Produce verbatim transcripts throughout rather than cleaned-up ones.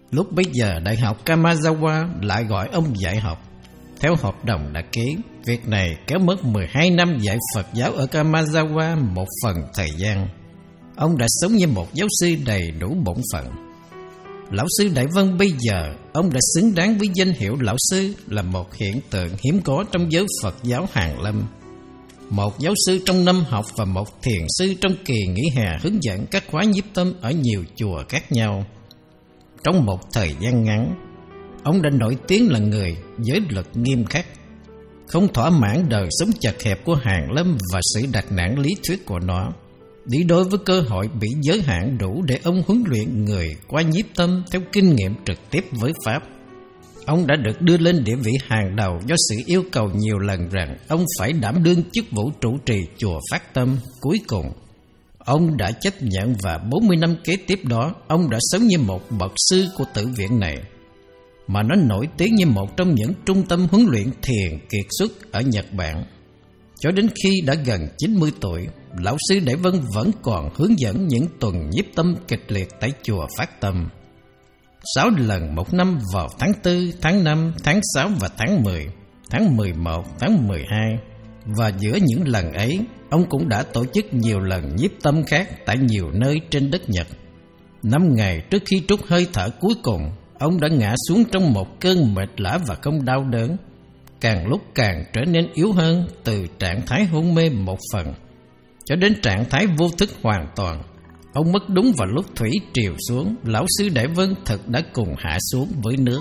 Lúc bấy giờ Đại học Kanazawa lại gọi ông dạy học. Theo hợp đồng đã ký, việc này kéo mất mười hai năm dạy Phật giáo ở Kanazawa một phần thời gian. Ông đã sống như một giáo sư đầy đủ bổn phận. Lão sư Đại Vân bây giờ, ông đã xứng đáng với danh hiệu lão sư, là một hiện tượng hiếm có trong giới Phật giáo Hàn Lâm. Một giáo sư trong năm học và một thiền sư trong kỳ nghỉ hè hướng dẫn các khóa nhiếp tâm ở nhiều chùa khác nhau. Trong một thời gian ngắn, ông đã nổi tiếng là người giới luật nghiêm khắc, không thỏa mãn đời sống chật hẹp của Hàn Lâm và sự đặt nặng lý thuyết của nó. Đi đối với cơ hội bị giới hạn đủ để ông huấn luyện người qua nhiếp tâm theo kinh nghiệm trực tiếp với Pháp. Ông đã được đưa lên địa vị hàng đầu do sự yêu cầu nhiều lần rằng ông phải đảm đương chức vụ trụ trì chùa Phát Tâm. Cuối cùng, ông đã chấp nhận và bốn mươi năm kế tiếp đó, ông đã sống như một bậc sư của tử viện này, mà nó nổi tiếng như một trong những trung tâm huấn luyện thiền kiệt xuất ở Nhật Bản. Cho đến khi đã gần chín mươi tuổi, lão sư Đại Vân vẫn còn hướng dẫn những tuần nhiếp tâm kịch liệt tại chùa Phát Tâm. Sáu lần một năm vào tháng tư, tháng năm, tháng sáu và tháng mười, tháng mười một, tháng mười hai. Và giữa những lần ấy, ông cũng đã tổ chức nhiều lần nhiếp tâm khác tại nhiều nơi trên đất Nhật. Năm ngày trước khi trút hơi thở cuối cùng, ông đã ngã xuống trong một cơn mệt lả và không đau đớn, càng lúc càng trở nên yếu hơn từ trạng thái hôn mê một phần cho đến trạng thái vô thức hoàn toàn. Ông mất đúng vào lúc thủy triều xuống. Lão sư Đại Vân thực đã cùng hạ xuống với nước.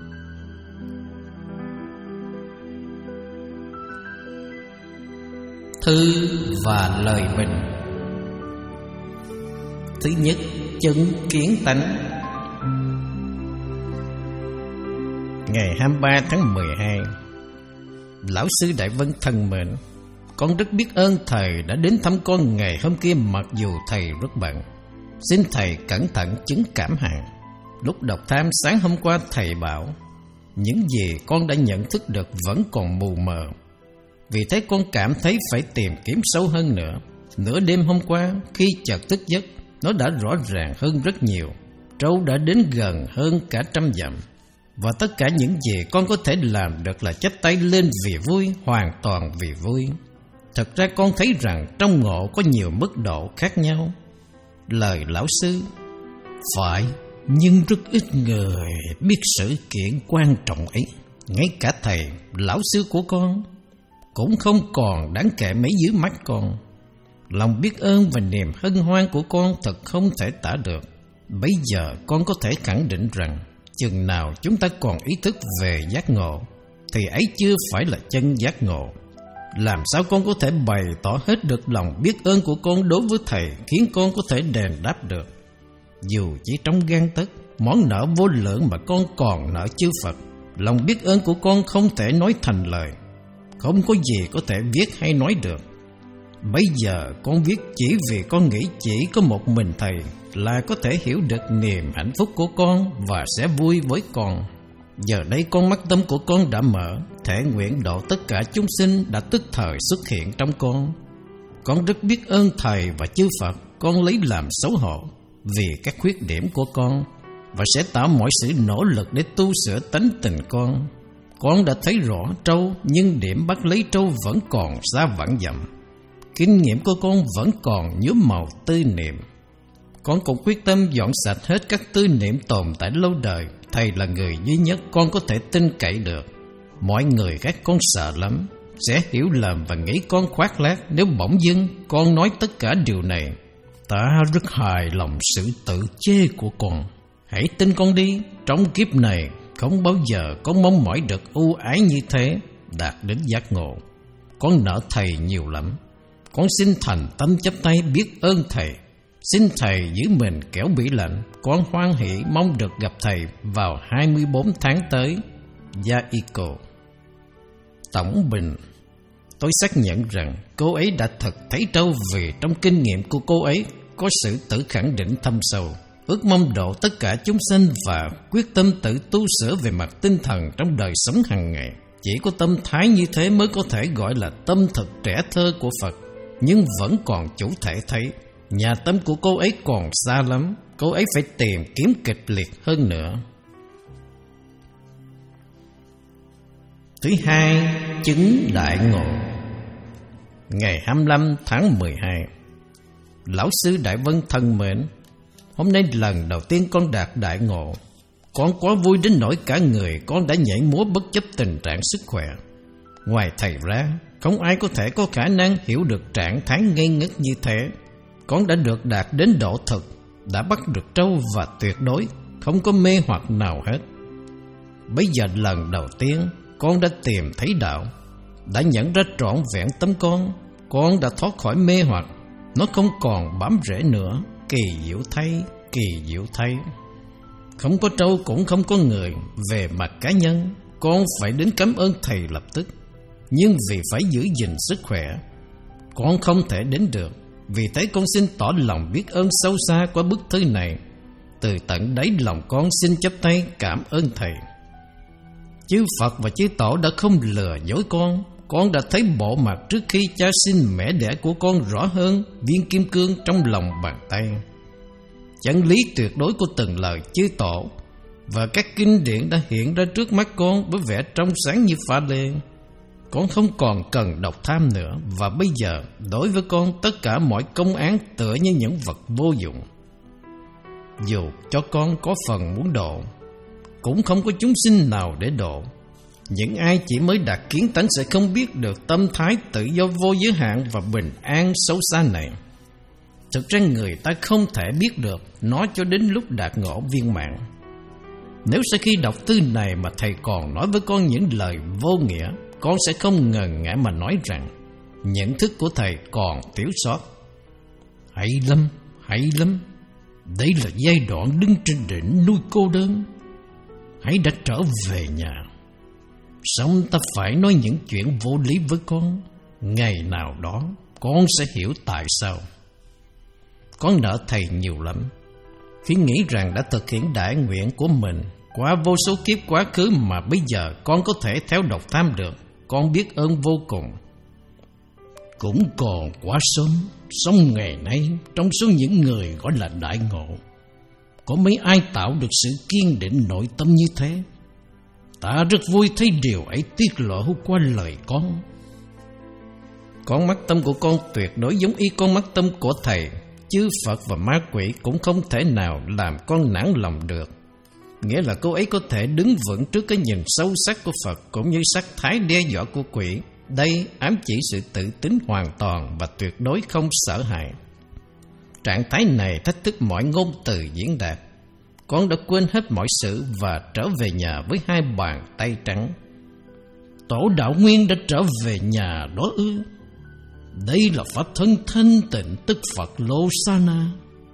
Thư và lời bình. Thứ nhất, chứng kiến tánh. Ngày hai mươi ba tháng mười hai, lão sư Đại Vân thân mến, con rất biết ơn thầy đã đến thăm con ngày hôm kia mặc dù thầy rất bận. Xin thầy cẩn thận chứng cảm hạn. Lúc đọc tham sáng hôm qua thầy bảo, những gì con đã nhận thức được vẫn còn mù mờ. Vì thế con cảm thấy phải tìm kiếm sâu hơn nữa. Nửa đêm hôm qua, khi chợt thức giấc, nó đã rõ ràng hơn rất nhiều. Trâu đã đến gần hơn cả trăm dặm. Và tất cả những gì con có thể làm được là chắp tay lên vì vui, hoàn toàn vì vui. Thật ra con thấy rằng trong ngộ có nhiều mức độ khác nhau. Lời lão sư, phải, nhưng rất ít người biết sự kiện quan trọng ấy. Ngay cả thầy, lão sư của con, cũng không còn đáng kể mấy dưới mắt con. Lòng biết ơn và niềm hân hoan của con thật không thể tả được. Bây giờ con có thể khẳng định rằng chừng nào chúng ta còn ý thức về giác ngộ thì ấy chưa phải là chân giác ngộ. Làm sao con có thể bày tỏ hết được lòng biết ơn của con đối với thầy khiến con có thể đền đáp được? Dù chỉ trong gang tấc, món nợ vô lượng mà con còn nợ chư Phật, lòng biết ơn của con không thể nói thành lời, không có gì có thể viết hay nói được. Bây giờ con viết chỉ vì con nghĩ chỉ có một mình thầy là có thể hiểu được niềm hạnh phúc của con và sẽ vui với con. Giờ đây con mắt tâm của con đã mở, thể nguyện độ tất cả chúng sinh đã tức thời xuất hiện trong con. Con rất biết ơn thầy và chư Phật. Con lấy làm xấu hổ vì các khuyết điểm của con và sẽ tạo mọi sự nỗ lực để tu sửa tánh tình con. Con đã thấy rõ trâu, nhưng điểm bắt lấy trâu vẫn còn xa vạn dặm. Kinh nghiệm của con vẫn còn nhuốm màu tư niệm. Con cũng quyết tâm dọn sạch hết các tư niệm tồn tại lâu đời. Thầy là người duy nhất con có thể tin cậy được. Mọi người khác con sợ lắm, sẽ hiểu lầm và nghĩ con khoác lác nếu bỗng dưng con nói tất cả điều này. Ta rất hài lòng sự tự chê của con. Hãy tin con đi, trong kiếp này không bao giờ con mong mỏi được ưu ái như thế, đạt đến giác ngộ. Con nợ thầy nhiều lắm. Con xin thành tâm chắp tay biết ơn thầy. Xin thầy giữ mình kẻo bị lạnh. Con hoan hỷ mong được gặp thầy vào hai mươi bốn tháng tới. Yaiko. Tổng Bình. Tôi xác nhận rằng cô ấy đã thật thấy trâu, vì trong kinh nghiệm của cô ấy có sự tự khẳng định thâm sâu, ước mong độ tất cả chúng sinh và quyết tâm tự tu sửa về mặt tinh thần trong đời sống hàng ngày. Chỉ có tâm thái như thế mới có thể gọi là tâm thực trẻ thơ của Phật, nhưng vẫn còn chủ thể thấy. Nhà tâm của cô ấy còn xa lắm. cô ấy phải tìm kiếm kịch liệt hơn nữa. Thứ hai, chứng đại ngộ. Ngày hai mươi lăm tháng mười hai, lão sư Đại Vân thân mến, hôm nay lần đầu tiên con đạt đại ngộ. Con quá vui đến nỗi cả người con đã nhảy múa bất chấp tình trạng sức khỏe. Ngoài thầy ra, không ai có thể có khả năng hiểu được trạng thái ngây ngất như thế. Con đã được đạt đến độ thực, đã bắt được trâu và tuyệt đối không có mê hoặc nào hết. Bây giờ lần đầu tiên con đã tìm thấy đạo, đã nhận ra trọn vẹn tâm con. Con đã thoát khỏi mê hoặc, nó không còn bám rễ nữa. Kỳ diệu thay, kỳ diệu thay. Không có trâu cũng không có người. Về mặt cá nhân, con phải đến cảm ơn thầy lập tức. Nhưng vì phải giữ gìn sức khỏe, con không thể đến được. Vì thế con xin tỏ lòng biết ơn sâu xa qua bức thư này. Từ tận đáy lòng con xin chắp tay cảm ơn thầy. Chư Phật và chư Tổ đã không lừa dối con. Con đã thấy bộ mặt trước khi cha sinh mẹ đẻ của con rõ hơn viên kim cương trong lòng bàn tay. Chân lý tuyệt đối của từng lời chư Tổ và các kinh điển đã hiện ra trước mắt con với vẻ trong sáng như pha lê. Con không còn cần độc tham nữa. Và bây giờ đối với con, tất cả mọi công án tựa như những vật vô dụng. Dù cho con có phần muốn độ, cũng không có chúng sinh nào để độ. Những ai chỉ mới đạt kiến tánh sẽ không biết được tâm thái tự do vô giới hạn và bình an xấu xa này. Thực ra người ta không thể biết được nó cho đến lúc đạt ngộ viên mãn. Nếu sau khi đọc thư này mà thầy còn nói với con những lời vô nghĩa, con sẽ không ngần ngại mà nói rằng nhận thức của thầy còn thiếu sót. Hay lắm, hay lắm. Đây là giai đoạn đứng trên đỉnh núi cô đơn. Hãy đã trở về nhà. Xong ta phải nói những chuyện vô lý với con. Ngày nào đó con sẽ hiểu tại sao. Con nợ thầy nhiều lắm khi nghĩ rằng đã thực hiện đại nguyện của mình qua vô số kiếp quá khứ mà bây giờ con có thể theo độc tham được. Con biết ơn vô cùng. Cũng còn quá sớm. Xong ngày nay, trong số những người gọi là đại ngộ, có mấy ai tạo được sự kiên định nội tâm như thế? Ta rất vui thấy điều ấy tiết lộ qua lời con. Con mắt tâm của con tuyệt đối giống y con mắt tâm của thầy. Chư Phật và ma quỷ cũng không thể nào làm con nản lòng được. Nghĩa là cô ấy có thể đứng vững trước cái nhìn sâu sắc của Phật cũng như sắc thái đe dọa của quỷ. Đây ám chỉ sự tự tín hoàn toàn và tuyệt đối không sợ hãi. Trạng thái này thách thức mọi ngôn từ diễn đạt. Con đã quên hết mọi sự và trở về nhà với hai bàn tay trắng. Tổ đạo nguyên đã trở về nhà đó ư? Đây là pháp thân thanh tịnh tức Phật Lô Sa Na.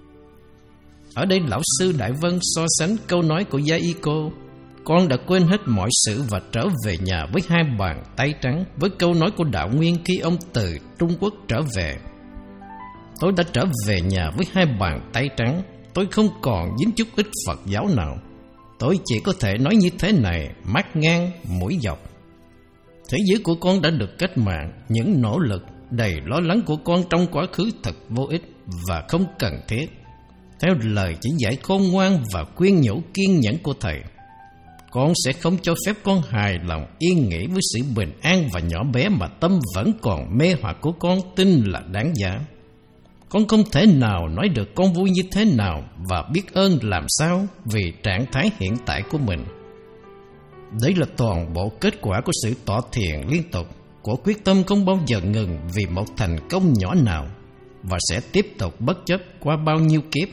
Ở đây lão sư Đại Vân so sánh câu nói của Gia Y Cô, con đã quên hết mọi sự và trở về nhà với hai bàn tay trắng, với câu nói của Đạo Nguyên khi ông từ Trung Quốc trở về. Tôi đã trở về nhà với hai bàn tay trắng. Tôi không còn dính chút ít Phật giáo nào. Tôi chỉ có thể nói như thế này, mắt ngang, mũi dọc. Thế giới của con đã được cách mạng. Những nỗ lực đầy lo lắng của con trong quá khứ thật vô ích và không cần thiết. Theo lời chỉ dạy khôn ngoan và khuyên nhủ kiên nhẫn của thầy, con sẽ không cho phép con hài lòng yên nghỉ với sự bình an và nhỏ bé mà tâm vẫn còn mê hoặc của con tin là đáng giá. Con không thể nào nói được con vui như thế nào và biết ơn làm sao vì trạng thái hiện tại của mình. Đấy là toàn bộ kết quả của sự tỏ thiền liên tục, của quyết tâm không bao giờ ngừng vì một thành công nhỏ nào, và sẽ tiếp tục bất chấp qua bao nhiêu kiếp.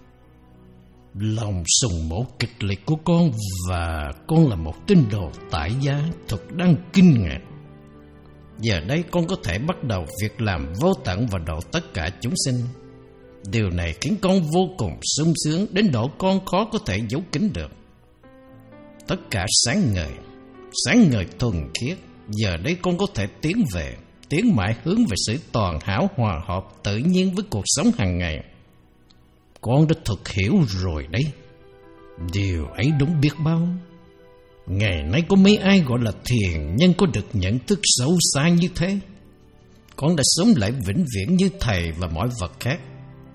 Lòng sùng mộ kịch liệt của con và con là một tín đồ tại gia thật đang kinh ngạc. Giờ đây con có thể bắt đầu việc làm vô tận và độ tất cả chúng sinh. Điều này khiến con vô cùng sung sướng đến độ con khó có thể giấu kín được. Tất cả sáng ngời, sáng ngời thuần khiết. Giờ đây con có thể tiến về, tiến mãi hướng về sự toàn hảo hòa hợp tự nhiên với cuộc sống hàng ngày. Con đã thực hiểu rồi đấy. Điều ấy đúng biết bao. Ngày nay có mấy ai gọi là thiền nhân có được nhận thức sâu xa như thế. Con đã sống lại vĩnh viễn như thầy và mọi vật khác.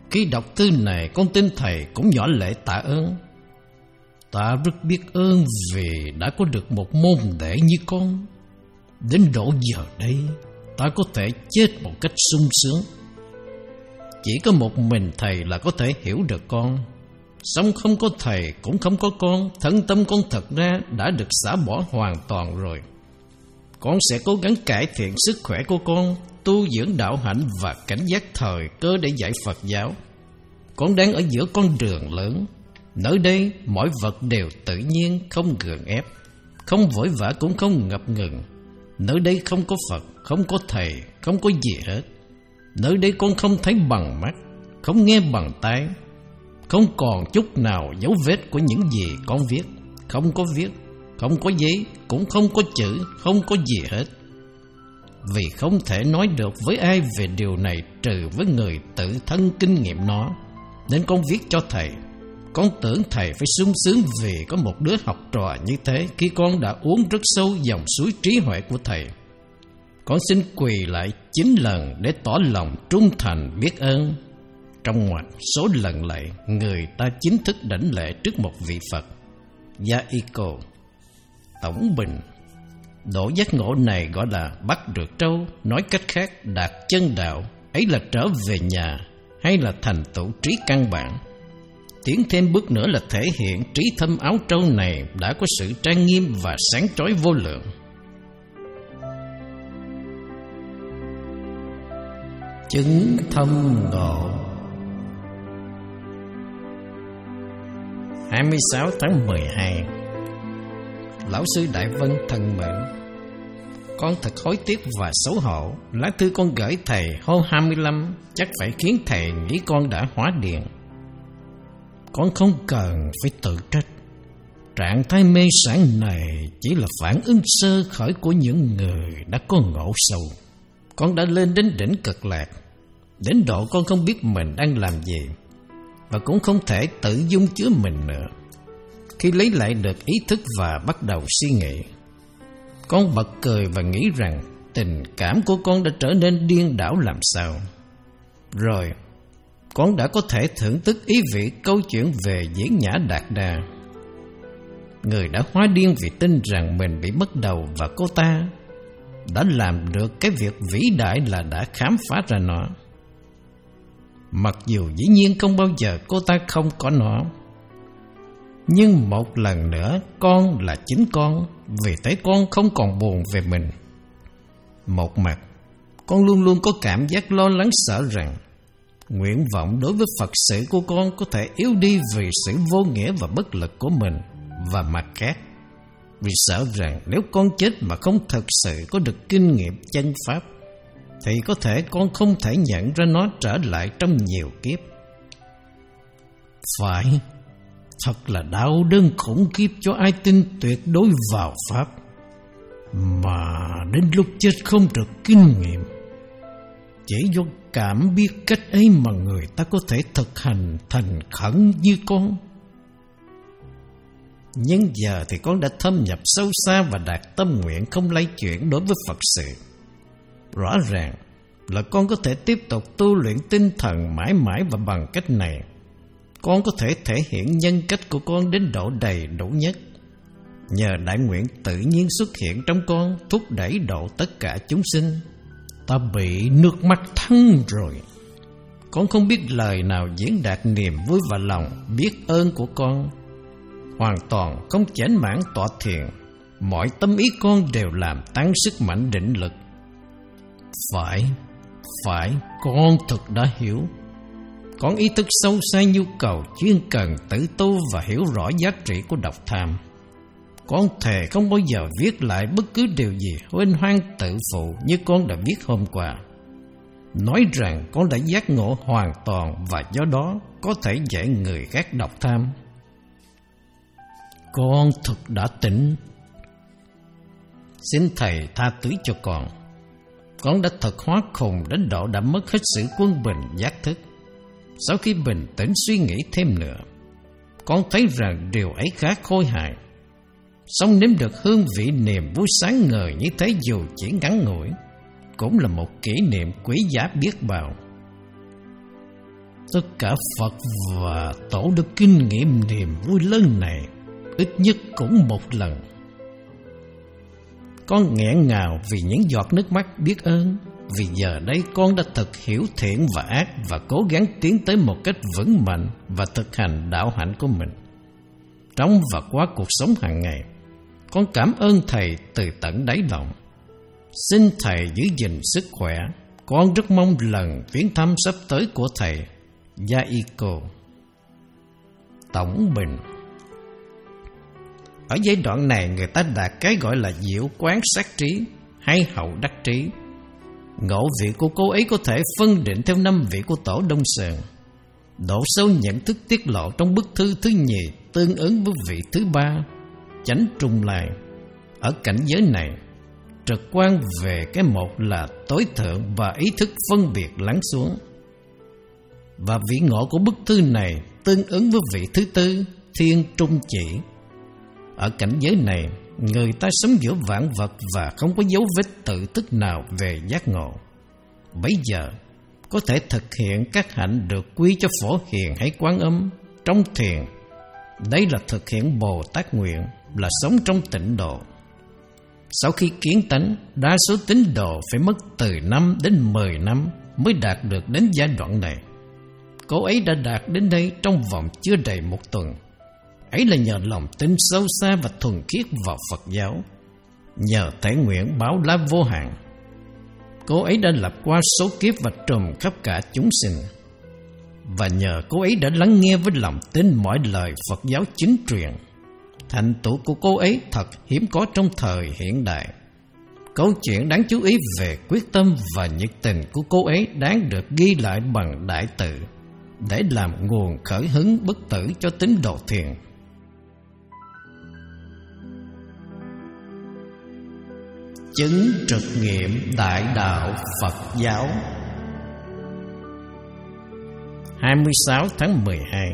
Khi đọc thư này, con tin thầy cũng nhỏ lệ tạ ơn. Ta rất biết ơn vì đã có được một môn đệ như con. Đến độ giờ đây, ta có thể chết một cách sung sướng. Chỉ có một mình thầy là có thể hiểu được con. Song không có thầy cũng không có con. Thân tâm con thật ra đã được xả bỏ hoàn toàn rồi. Con sẽ cố gắng cải thiện sức khỏe của con, tu dưỡng đạo hạnh và cảnh giác thời cơ để dạy Phật giáo. Con đang ở giữa con đường lớn. Nơi đây mọi vật đều tự nhiên, không gượng ép, không vội vã cũng không ngập ngừng. Nơi đây không có Phật, không có thầy, không có gì hết. Nơi đây con không thấy bằng mắt, không nghe bằng tai, không còn chút nào dấu vết của những gì con viết. Không có viết, không có giấy, cũng không có chữ, không có gì hết. Vì không thể nói được với ai về điều này trừ với người tự thân kinh nghiệm nó, nên con viết cho thầy. Con tưởng thầy phải sung sướng vì có một đứa học trò như thế khi con đã uống rất sâu dòng suối trí huệ của thầy. Con xin quỳ lại chín lần để tỏ lòng trung thành biết ơn. Trong ngoặc số lần lạy, người ta chính thức đảnh lễ trước một vị Phật. Yaiko. Tổng bình. Độ giác ngộ này gọi là bắt được trâu, nói cách khác đạt chân đạo. Ấy là trở về nhà hay là thành tựu trí căn bản. Tiến thêm bước nữa là thể hiện trí thâm áo trâu này đã có sự trang nghiêm và sáng chói vô lượng. Chứng thâm ngộ. hai mươi sáu tháng mười hai. Lão sư Đại Vân thân mến, con thật hối tiếc và xấu hổ. Lá thư con gửi thầy hôm hai mươi lăm chắc phải khiến thầy nghĩ con đã hóa điện. Con không cần phải tự trách. Trạng thái mê sản này chỉ là phản ứng sơ khởi của những người đã có ngộ sâu. Con đã lên đến đỉnh cực lạc, đến độ con không biết mình đang làm gì, và cũng không thể tự dung chứa mình nữa. Khi lấy lại được ý thức và bắt đầu suy nghĩ, con bật cười và nghĩ rằng tình cảm của con đã trở nên điên đảo làm sao. Rồi con đã có thể thưởng thức ý vị câu chuyện về Diễn Nhã Đạt Đa. Người đã hóa điên vì tin rằng mình bị mất đầu, và cô ta đã làm được cái việc vĩ đại là đã khám phá ra nó. Mặc dù dĩ nhiên không bao giờ cô ta không có nó. Nhưng một lần nữa, con là chính con, vì thế con không còn buồn về mình. Một mặt, con luôn luôn có cảm giác lo lắng sợ rằng nguyện vọng đối với Phật sự của con có thể yếu đi vì sự vô nghĩa và bất lực của mình. Và mặt khác, vì sợ rằng nếu con chết mà không thực sự có được kinh nghiệm chân pháp, thì có thể con không thể nhận ra nó trở lại trong nhiều kiếp. Phải, thật là đau đớn khủng khiếp cho ai tin tuyệt đối vào Pháp, mà đến lúc chết không được kinh nghiệm. Chỉ do cảm biết cách ấy mà người ta có thể thực hành thành khẩn như con. Nhưng giờ thì con đã thâm nhập sâu xa và đạt tâm nguyện không lay chuyển đối với Phật sự. Rõ ràng là con có thể tiếp tục tu luyện tinh thần mãi mãi, và bằng cách này con có thể thể hiện nhân cách của con đến độ đầy đủ nhất. Nhờ đại nguyện tự nhiên xuất hiện trong con, thúc đẩy độ tất cả chúng sinh. Ta bị nước mắt thăng rồi. Con không biết lời nào diễn đạt niềm vui và lòng biết ơn của con. Hoàn toàn không chểnh mãn tọa thiền, mọi tâm ý con đều làm tăng sức mạnh định lực. Phải, phải, con thực đã hiểu. Con ý thức sâu xa nhu cầu chuyên cần tự tu và hiểu rõ giá trị của độc tham. Con thề không bao giờ viết lại bất cứ điều gì huênh hoang tự phụ như con đã viết hôm qua. Nói rằng con đã giác ngộ hoàn toàn và do đó có thể dạy người khác độc tham. Con thực đã tỉnh. Xin thầy tha thứ cho con. Con đã thật hóa khùng đến độ đã mất hết sự quân bình giác thức. Sau khi bình tĩnh suy nghĩ thêm nữa, con thấy rằng điều ấy khá khôi hài. Song nếm được hương vị niềm vui sáng ngời như thế dù chỉ ngắn ngủi, cũng là một kỷ niệm quý giá biết bao. Tất cả Phật và Tổ đã kinh nghiệm niềm vui lớn này ít nhất cũng một lần. Con nghẹn ngào vì những giọt nước mắt biết ơn, vì giờ đây con đã thực hiểu thiện và ác và cố gắng tiến tới một cách vững mạnh và thực hành đạo hạnh của mình. Trong và qua cuộc sống hàng ngày, con cảm ơn Thầy từ tận đáy lòng. Xin Thầy giữ gìn sức khỏe. Con rất mong lần viếng thăm sắp tới của Thầy. Yaiko. Tổng bình. Ở giai đoạn này, người ta đạt cái gọi là diệu quán sát trí hay hậu đắc trí. Ngộ vị của cô ấy có thể phân định theo năm vị của Tổ Đông Sơn. Độ sâu nhận thức tiết lộ trong bức thư thứ nhì tương ứng với vị thứ ba, chánh trung lai. Ở cảnh giới này, trực quan về cái một là tối thượng và ý thức phân biệt lắng xuống. Và vị ngộ của bức thư này tương ứng với vị thứ tư, thiên trung chỉ. Ở cảnh giới này, người ta sống giữa vạn vật và không có dấu vết tự thức nào về giác ngộ. Bấy giờ, có thể thực hiện các hạnh được quy cho Phổ Hiền hay Quán Âm trong thiền. Đây là thực hiện Bồ Tát nguyện, là sống trong tịnh độ. Sau khi kiến tánh, đa số tín đồ phải mất từ năm đến mười năm mới đạt được đến giai đoạn này. Cô ấy đã đạt đến đây trong vòng chưa đầy một tuần. Ấy là nhờ lòng tin sâu xa và thuần khiết vào Phật giáo, nhờ thể nguyện báo lá vô hạn. Cô ấy đã lập qua số kiếp và trùm khắp cả chúng sinh. Và nhờ cô ấy đã lắng nghe với lòng tin mọi lời Phật giáo chính truyền. Thành tựu của cô ấy thật hiếm có trong thời hiện đại. Câu chuyện đáng chú ý về quyết tâm và nhiệt tình của cô ấy đáng được ghi lại bằng đại từ, để làm nguồn khởi hứng bất tử cho tín đồ thiền. Chứng trực nghiệm đại đạo Phật giáo. hai mươi sáu tháng mười hai.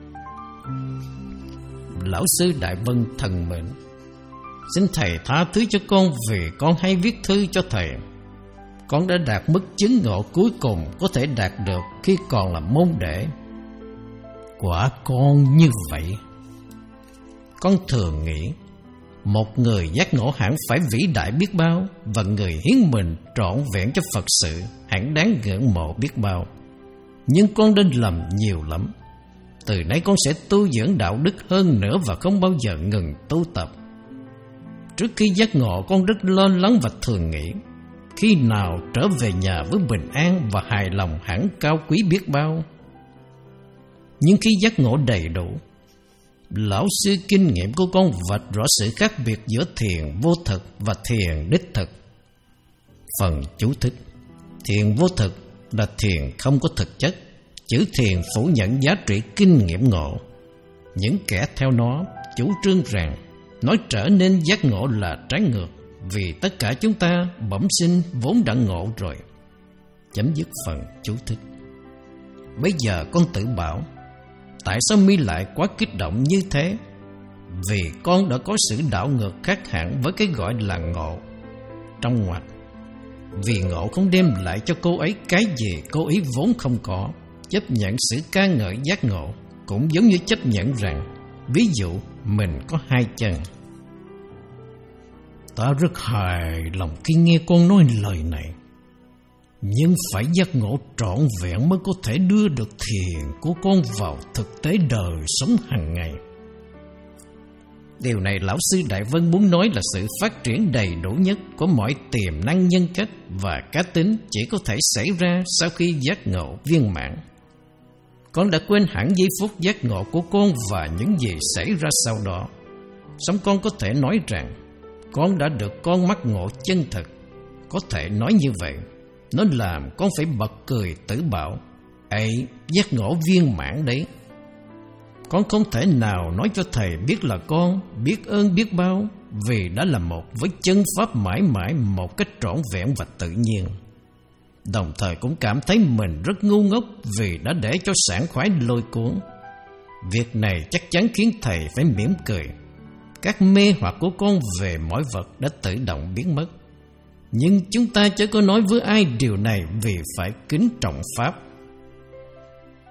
Lão sư Đại Vân thần mệnh, xin Thầy tha thứ cho con vì con hay viết thư cho Thầy. Con đã đạt mức chứng ngộ cuối cùng có thể đạt được khi còn là môn đệ. Quả con như vậy. Con thường nghĩ một người giác ngộ hẳn phải vĩ đại biết bao, và người hiến mình trọn vẹn cho Phật sự hẳn đáng ngưỡng mộ biết bao. Nhưng con đã lầm nhiều lắm. Từ nay con sẽ tu dưỡng đạo đức hơn nữa và không bao giờ ngừng tu tập. Trước khi giác ngộ, con rất lo lắng và thường nghĩ khi nào trở về nhà với bình an và hài lòng hẳn cao quý biết bao. Nhưng khi giác ngộ đầy đủ, lão sư kinh nghiệm của con vạch rõ sự khác biệt giữa thiền vô thực và thiền đích thực. Phần chú thích: thiền vô thực là thiền không có thực chất. Chữ thiền phủ nhận giá trị kinh nghiệm ngộ. Những kẻ theo nó chủ trương rằng nói trở nên giác ngộ là trái ngược, vì tất cả chúng ta bẩm sinh vốn đã ngộ rồi. Chấm dứt phần chú thích. Bây giờ con tự bảo, tại sao mi lại quá kích động như thế? Vì con đã có sự đảo ngược khác hẳn với cái gọi là ngộ. Trong ngoặc, vì ngộ không đem lại cho cô ấy cái gì cô ấy vốn không có. Chấp nhận sự ca ngợi giác ngộ cũng giống như chấp nhận rằng, ví dụ, mình có hai chân. Ta rất hài lòng khi nghe con nói lời này. Nhưng phải giác ngộ trọn vẹn mới có thể đưa được thiền của con vào thực tế đời sống hàng ngày. Điều này lão sư Đại Vân muốn nói là sự phát triển đầy đủ nhất của mọi tiềm năng nhân cách và cá tính chỉ có thể xảy ra sau khi giác ngộ viên mãn. Con đã quên hẳn giây phút giác ngộ của con và những gì xảy ra sau đó. Song con có thể nói rằng con đã được con mắt ngộ chân thực. Có thể nói như vậy, nó làm con phải bật cười tự bảo, ấy, giác ngộ viên mãn đấy. Con không thể nào nói cho Thầy biết là con biết ơn biết bao, vì đã là một với chân pháp mãi mãi một cách trọn vẹn và tự nhiên. Đồng thời cũng cảm thấy mình rất ngu ngốc vì đã để cho sảng khoái lôi cuốn. Việc này chắc chắn khiến Thầy phải mỉm cười. Các mê hoặc của con về mọi vật đã tự động biến mất. Nhưng chúng ta chớ có nói với ai điều này vì phải kính trọng Pháp.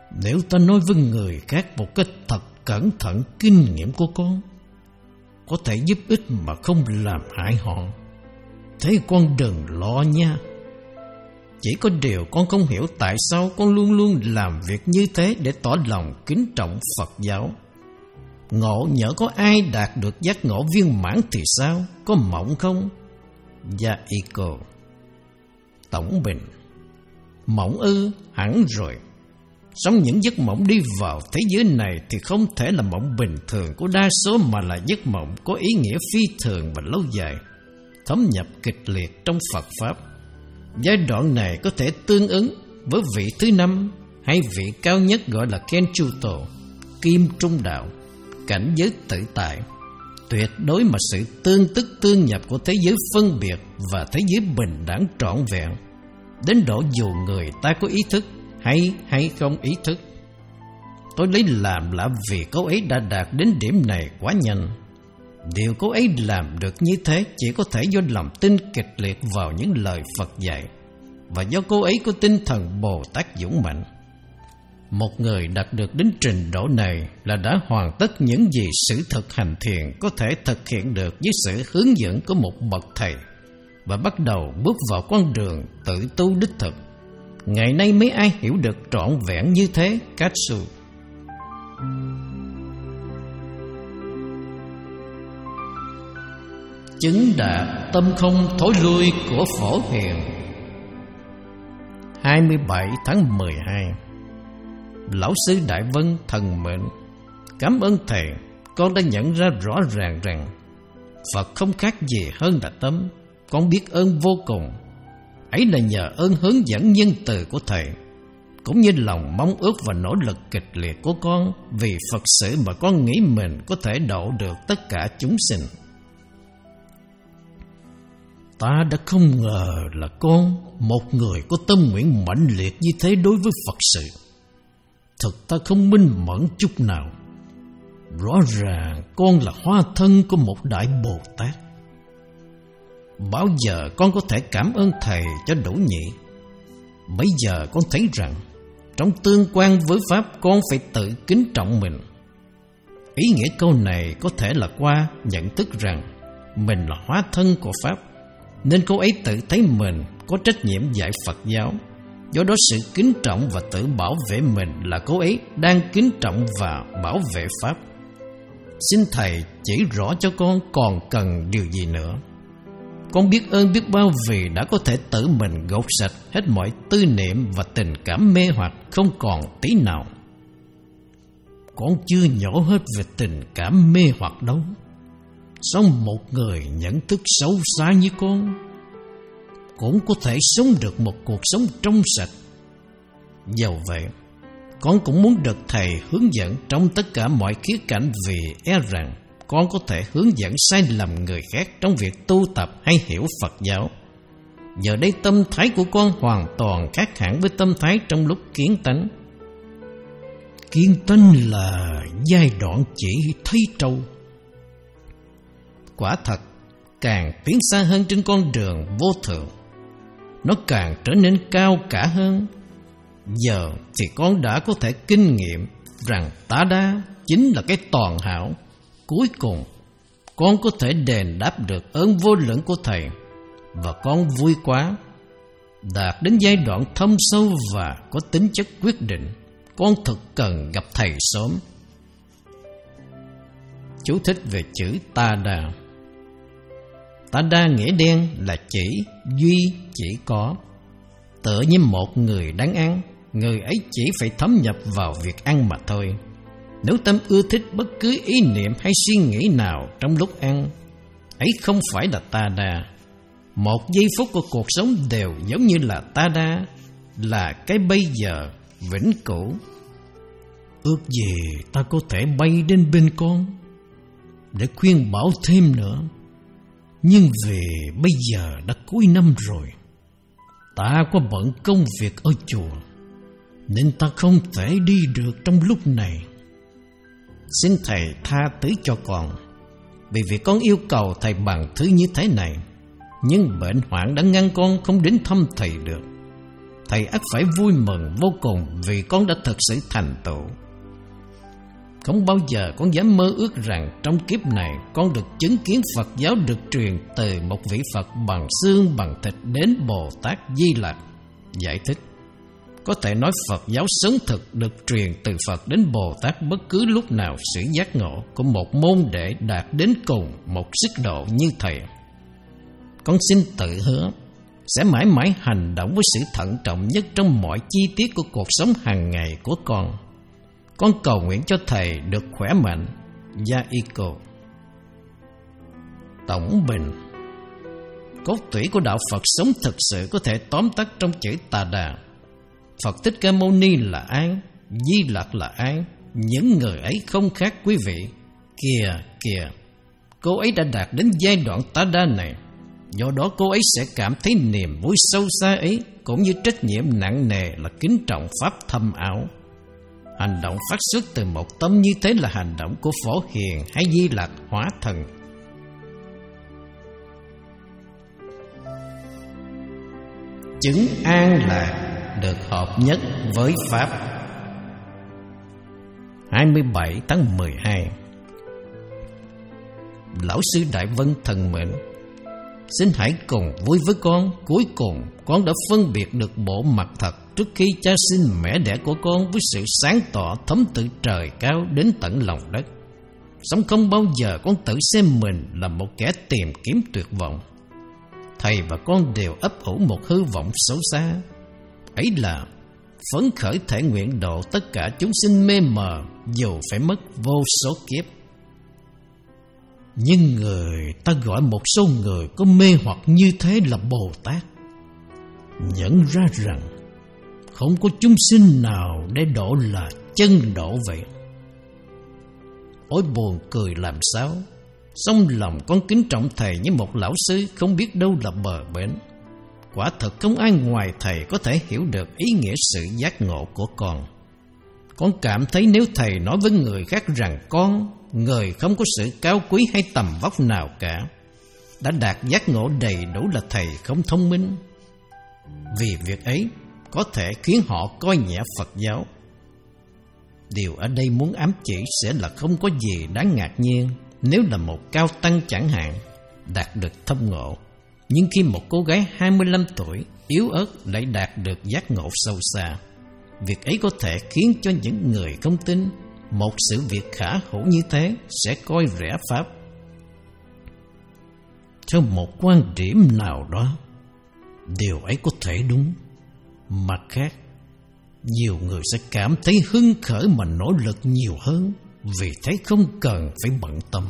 Nếu ta nói với người khác một cách thật cẩn thận kinh nghiệm của con có thể giúp ích mà không làm hại họ, thế con đừng lo nha. Chỉ có điều con không hiểu tại sao con luôn luôn làm việc như thế để tỏ lòng kính trọng Phật giáo. Ngộ nhỡ có ai đạt được giác ngộ viên mãn thì sao? Có mộng không? Yaiko. Tổng Bình. Mộng ư? Hẳn rồi. Sống những giấc mộng đi vào thế giới này thì không thể là mộng bình thường của đa số, mà là giấc mộng có ý nghĩa phi thường và lâu dài, thấm nhập kịch liệt trong Phật Pháp. Giai đoạn này có thể tương ứng với vị thứ năm hay vị cao nhất gọi là Kenchuto, Kim Trung Đạo, cảnh giới tự tại, tuyệt đối mà sự tương tức tương nhập của thế giới phân biệt và thế giới bình đẳng trọn vẹn, đến độ dù người ta có ý thức hay hay không ý thức. Tôi lấy làm lạ vì cô ấy đã đạt đến điểm này quá nhanh. Điều cô ấy làm được như thế chỉ có thể do lòng tin kịch liệt vào những lời Phật dạy, và do cô ấy có tinh thần Bồ Tát dũng mạnh. Một người đạt được đến trình độ này là đã hoàn tất những gì sự thực hành thiền có thể thực hiện được với sự hướng dẫn của một bậc thầy, và bắt đầu bước vào con đường tự tu đích thực. Ngày nay mấy ai hiểu được trọn vẹn như thế, Katsu? Chứng đạt tâm không thối lui của Phổ Hiền. hai mươi bảy tháng mười hai. Lão sư Đại Vân thần mệnh, cảm ơn thầy, con đã nhận ra rõ ràng rằng Phật không khác gì hơn là tâm. Con biết ơn vô cùng. Ấy là nhờ ơn hướng dẫn nhân từ của thầy, cũng như lòng mong ước và nỗ lực kịch liệt của con vì Phật sự mà con nghĩ mình có thể độ được tất cả chúng sinh. Ta đã không ngờ là con, một người có tâm nguyện mãnh liệt như thế đối với Phật sự. Thực ta không minh mẫn chút nào. Rõ ràng con là hóa thân của một đại Bồ Tát. Bao giờ con có thể cảm ơn thầy cho đủ nhỉ? Bây giờ con thấy rằng trong tương quan với Pháp, con phải tự kính trọng mình. Ý nghĩa câu này có thể là qua nhận thức rằng mình là hóa thân của Pháp, nên cô ấy tự thấy mình có trách nhiệm dạy Phật giáo. Do đó sự kính trọng và tự bảo vệ mình là cô ấy đang kính trọng và bảo vệ Pháp. Xin thầy chỉ rõ cho con còn cần điều gì nữa. Con biết ơn biết bao vì đã có thể tự mình gột sạch hết mọi tư niệm và tình cảm mê hoặc không còn tí nào. Con chưa nhổ hết về tình cảm mê hoặc đâu. Song một người nhận thức sâu xa như con cũng có thể sống được một cuộc sống trong sạch. Dầu vậy, con cũng muốn được thầy hướng dẫn trong tất cả mọi khía cạnh, vì e rằng con có thể hướng dẫn sai lầm người khác trong việc tu tập hay hiểu Phật giáo. Giờ đây tâm thái của con hoàn toàn khác hẳn với tâm thái trong lúc kiến tánh. Kiến tánh là giai đoạn chỉ thấy trâu. Quả thật, càng tiến xa hơn trên con đường vô thượng, nó càng trở nên cao cả hơn. Giờ thì con đã có thể kinh nghiệm rằng Ta Đa chính là cái toàn hảo. Cuối cùng, con có thể đền đáp được ơn vô lượng của thầy, và con vui quá. Đạt đến giai đoạn thâm sâu và có tính chất quyết định, con thực cần gặp thầy sớm. Chú thích về chữ Ta Đa. Ta Đa nghĩa đen là chỉ, duy, chỉ có. Tựa như một người đang ăn, người ấy chỉ phải thấm nhập vào việc ăn mà thôi. Nếu tâm ưa thích bất cứ ý niệm hay suy nghĩ nào trong lúc ăn, ấy không phải là Ta Đa. Một giây phút của cuộc sống đều giống như là Ta Đa, là cái bây giờ vĩnh cửu. Ước gì ta có thể bay đến bên con để khuyên bảo thêm nữa. Nhưng vì bây giờ đã cuối năm rồi, ta có bận công việc ở chùa, nên ta không thể đi được trong lúc này. Xin thầy tha thứ cho con, vì việc con yêu cầu thầy bằng thứ như thế này. Nhưng bệnh hoạn đã ngăn con không đến thăm thầy được. thầy ắt phải vui mừng vô cùng vì con đã thực sự thành tựu. Không bao giờ con dám mơ ước rằng trong kiếp này con được chứng kiến Phật giáo được truyền từ một vị Phật bằng xương bằng thịt đến Bồ Tát Di Lặc. Giải thích: có thể nói Phật giáo sống thực được truyền từ Phật đến Bồ Tát bất cứ lúc nào sự giác ngộ của một môn đệ đạt đến cùng một sức độ như thầy. Con xin tự hứa sẽ mãi mãi hành động với sự thận trọng nhất trong mọi chi tiết của cuộc sống hàng ngày của con. Con cầu nguyện cho thầy được khỏe mạnh. Yaiko. Tổng bình. Cốt tủy của đạo Phật sống thực sự có thể tóm tắt trong chữ Tà Đà. Phật Thích Ca Mâu Ni là ai? Di Lặc là ai? Những người ấy không khác quý vị. Kìa, kìa, cô ấy đã đạt đến giai đoạn Tá Đa này. Do đó cô ấy sẽ cảm thấy niềm vui sâu xa ấy, cũng như trách nhiệm nặng nề là kính trọng pháp thâm ảo. Hành động phát xuất từ một tâm như thế là hành động của Phổ Hiền hay Di Lặc hóa thần. Chứng an lạc được hợp nhất với Pháp. hai mươi bảy tháng mười hai. Lão sư Đại Vân thần mệnh, xin hãy cùng vui với con. Cuối cùng con đã phân biệt được bộ mặt thật trước khi cha sinh mẹ đẻ của con với sự sáng tỏ thấm từ trời cao đến tận lòng đất. Sống không bao giờ con tự xem mình là một kẻ tìm kiếm tuyệt vọng. Thầy và con đều ấp ủ một hư vọng xấu xa, ấy là phấn khởi thể nguyện độ tất cả chúng sinh mê mờ dù phải mất vô số kiếp. Nhưng người ta gọi một số người có mê hoặc như thế là Bồ Tát. Nhận ra rằng không có chúng sinh nào để độ là chân độ vậy. Ôi buồn cười làm sao. Song lòng con kính trọng thầy như một lão sư không biết đâu là bờ bến. Quả thật không ai ngoài thầy có thể hiểu được ý nghĩa sự giác ngộ của con. Con cảm thấy nếu thầy nói với người khác rằng con, người không có sự cao quý hay tầm vóc nào cả, đã đạt giác ngộ đầy đủ là thầy không thông minh. Vì việc ấy có thể khiến họ coi nhẹ Phật giáo. Điều ở đây muốn ám chỉ sẽ là không có gì đáng ngạc nhiên nếu là một cao tăng chẳng hạn đạt được thông ngộ. Nhưng khi một cô gái hai mươi lăm tuổi yếu ớt lại đạt được giác ngộ sâu xa, việc ấy có thể khiến cho những người không tin một sự việc khả hữu như thế sẽ coi rẻ Pháp. Theo một quan điểm nào đó, điều ấy có thể đúng. Mặt khác, nhiều người sẽ cảm thấy hứng khởi mà nỗ lực nhiều hơn, vì thế không cần phải bận tâm.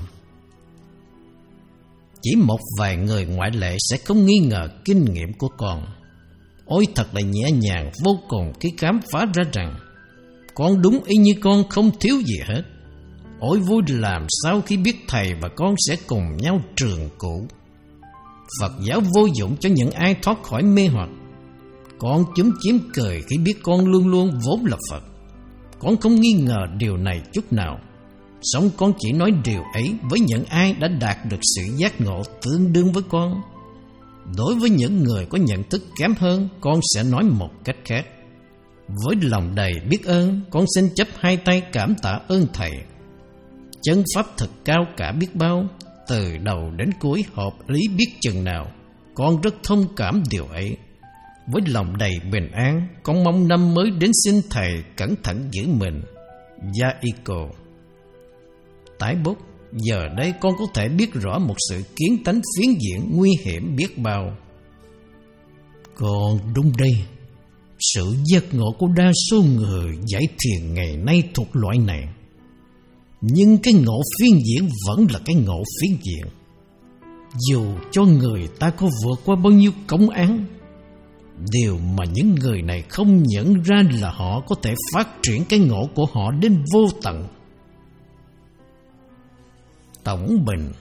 Chỉ một vài người ngoại lệ sẽ không nghi ngờ kinh nghiệm của con. Ôi thật là nhẹ nhàng vô cùng khi khám phá ra rằng con đúng y như con không thiếu gì hết. Ôi vui làm sao khi biết thầy và con sẽ cùng nhau trường cửu. Phật giáo vô dụng cho những ai thoát khỏi mê hoặc. Con chúm chím cười khi biết con luôn luôn vốn là Phật. Con không nghi ngờ điều này chút nào. Song con chỉ nói điều ấy với những ai đã đạt được sự giác ngộ tương đương với con. Đối với những người có nhận thức kém hơn, con sẽ nói một cách khác. Với lòng đầy biết ơn, con xin chắp hai tay cảm tạ ơn thầy. Chân pháp thật cao cả biết bao, từ đầu đến cuối hợp lý biết chừng nào. Con rất thông cảm điều ấy. Với lòng đầy bình an, con mong năm mới đến xin thầy cẩn thận giữ mình. Yaiko. Tái bút, giờ đây con có thể biết rõ một sự kiến tánh phiến diện nguy hiểm biết bao. Còn đúng đây, sự giác ngộ của đa số người giải thiền ngày nay thuộc loại này. Nhưng cái ngộ phiến diện vẫn là cái ngộ phiến diện. Dù cho người ta có vượt qua bao nhiêu công án, điều mà những người này không nhận ra là họ có thể phát triển cái ngộ của họ đến vô tận. Tổng bình.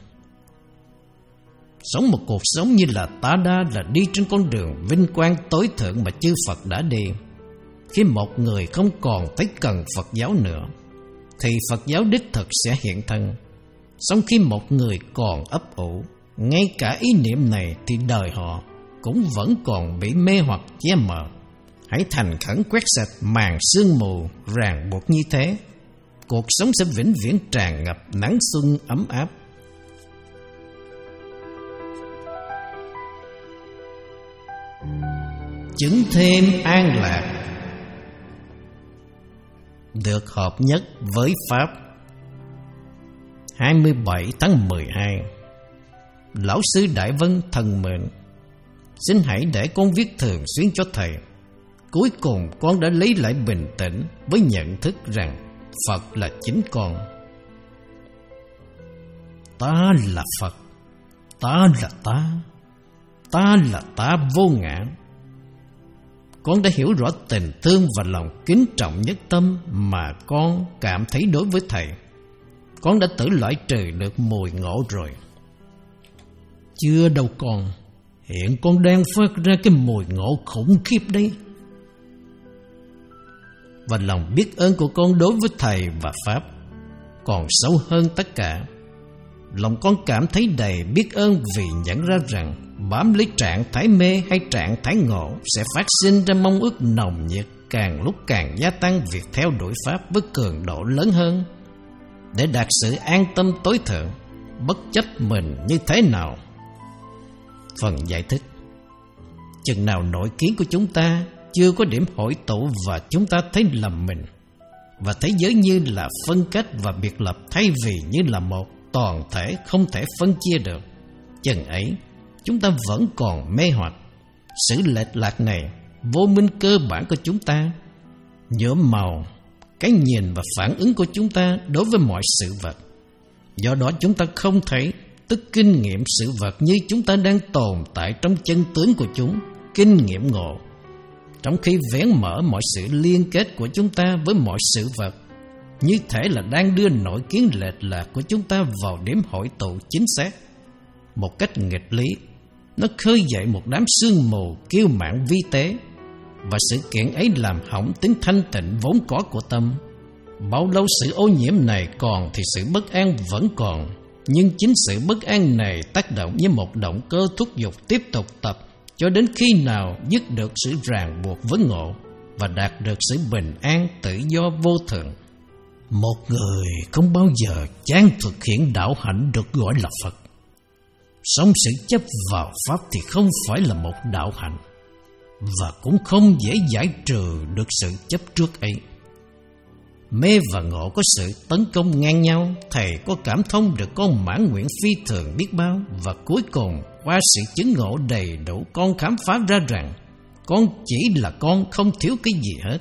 Sống một cuộc sống như là Tá Đa là đi trên con đường vinh quang tối thượng mà chư Phật đã đi. Khi một người không còn thấy cần Phật giáo nữa, thì Phật giáo đích thực sẽ hiện thân. Song khi một người còn ấp ủ ngay cả ý niệm này, thì đời họ cũng vẫn còn bị mê hoặc che mờ. Hãy thành khẩn quét sạch màn sương mù ràng buộc như thế, cuộc sống sẽ vĩnh viễn tràn ngập nắng xuân ấm áp. Chứng thêm an lạc. Được hợp nhất với Pháp. hai mươi bảy tháng mười hai. Lão sư Đại Vân thần mệnh, xin hãy để con viết thường xuyên cho thầy. Cuối cùng con đã lấy lại bình tĩnh với nhận thức rằng Phật là chính con. Ta là Phật, ta là ta, ta là ta vô ngã. Con đã hiểu rõ tình thương và lòng kính trọng nhất tâm mà con cảm thấy đối với thầy. Con đã tự loại trừ được mùi ngộ rồi. Chưa đâu con, hiện con đang phát ra cái mùi ngộ khủng khiếp đấy. Và lòng biết ơn của con đối với thầy và Pháp còn sâu hơn tất cả. Lòng con cảm thấy đầy biết ơn vì nhận ra rằng bám lấy trạng thái mê hay trạng thái ngộ sẽ phát sinh ra mong ước nồng nhiệt, càng lúc càng gia tăng việc theo đuổi Pháp với cường độ lớn hơn để đạt sự an tâm tối thượng, bất chấp mình như thế nào. Phần giải thích. Chừng nào nội kiến của chúng ta chưa có điểm hội tụ và chúng ta thấy lầm mình, và thế giới như là phân cách và biệt lập thay vì như là một toàn thể không thể phân chia được, chừng ấy chúng ta vẫn còn mê hoặc. Sự lệch lạc này vô minh cơ bản của chúng ta, nhuộm màu cái nhìn và phản ứng của chúng ta đối với mọi sự vật. Do đó chúng ta không thấy, tức kinh nghiệm sự vật như chúng ta đang tồn tại trong chân tướng của chúng, kinh nghiệm ngộ, trong khi vén mở mọi sự liên kết của chúng ta với mọi sự vật, như thể là đang đưa nội kiến lệch lạc của chúng ta vào điểm hội tụ chính xác. Một cách nghịch lý, nó khơi dậy một đám sương mù kiêu mạn vi tế, và sự kiện ấy làm hỏng tính thanh tịnh vốn có của tâm. Bao lâu sự ô nhiễm này còn thì sự bất an vẫn còn, nhưng chính sự bất an này tác động như một động cơ thúc giục tiếp tục tập cho đến khi nào dứt được sự ràng buộc với ngộ và đạt được sự bình an tự do vô thượng. Một người không bao giờ chán thực hiện đạo hạnh được gọi là Phật. Sống sự chấp vào Pháp thì không phải là một đạo hạnh, và cũng không dễ giải trừ được sự chấp trước ấy. Mê và ngộ có sự tấn công ngang nhau. Thầy có cảm thông được con mãn nguyện phi thường biết bao, và cuối cùng qua sự chứng ngộ đầy đủ, con khám phá ra rằng con chỉ là con, không thiếu cái gì hết.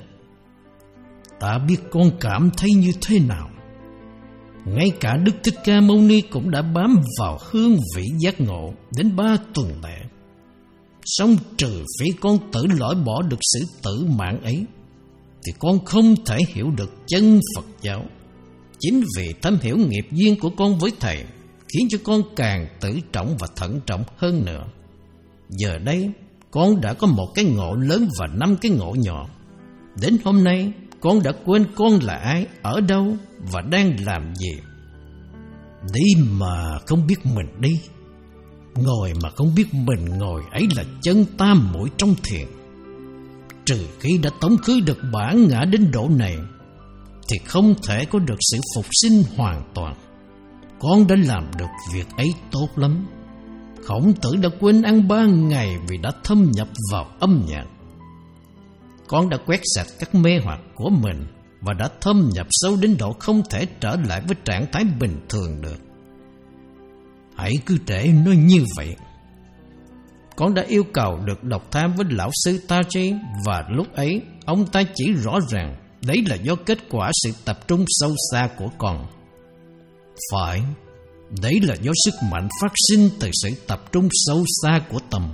Ta biết con cảm thấy như thế nào. Ngay cả Đức Thích Ca Mâu Ni cũng đã bám vào hương vị giác ngộ đến ba tuần lễ. Song trừ phi con tự loại bỏ được sự tự mãn ấy, thì con không thể hiểu được chân Phật giáo. Chính vì thâm hiểu nghiệp duyên của con với thầy khiến cho con càng tự trọng và thận trọng hơn nữa. Giờ đây con đã có một cái ngộ lớn và năm cái ngộ nhỏ. Đến hôm nay con đã quên con là ai, ở đâu và đang làm gì. Đi mà không biết mình đi, ngồi mà không biết mình ngồi, ấy là chân tam muội trong thiền. Trừ khi đã tống khứ được bản ngã đến độ này thì không thể có được sự phục sinh hoàn toàn. Con đã làm được việc ấy tốt lắm. Khổng Tử đã quên ăn ba ngày vì đã thâm nhập vào âm nhạc. Con đã quét sạch các mê hoặc của mình và đã thâm nhập sâu đến độ không thể trở lại với trạng thái bình thường được. Hãy cứ để nó như vậy. Con đã yêu cầu được độc tham với lão sư Taji, và lúc ấy ông ta chỉ rõ ràng đấy là do kết quả sự tập trung sâu xa của con. Phải, đấy là do sức mạnh phát sinh từ sự tập trung sâu xa của tâm.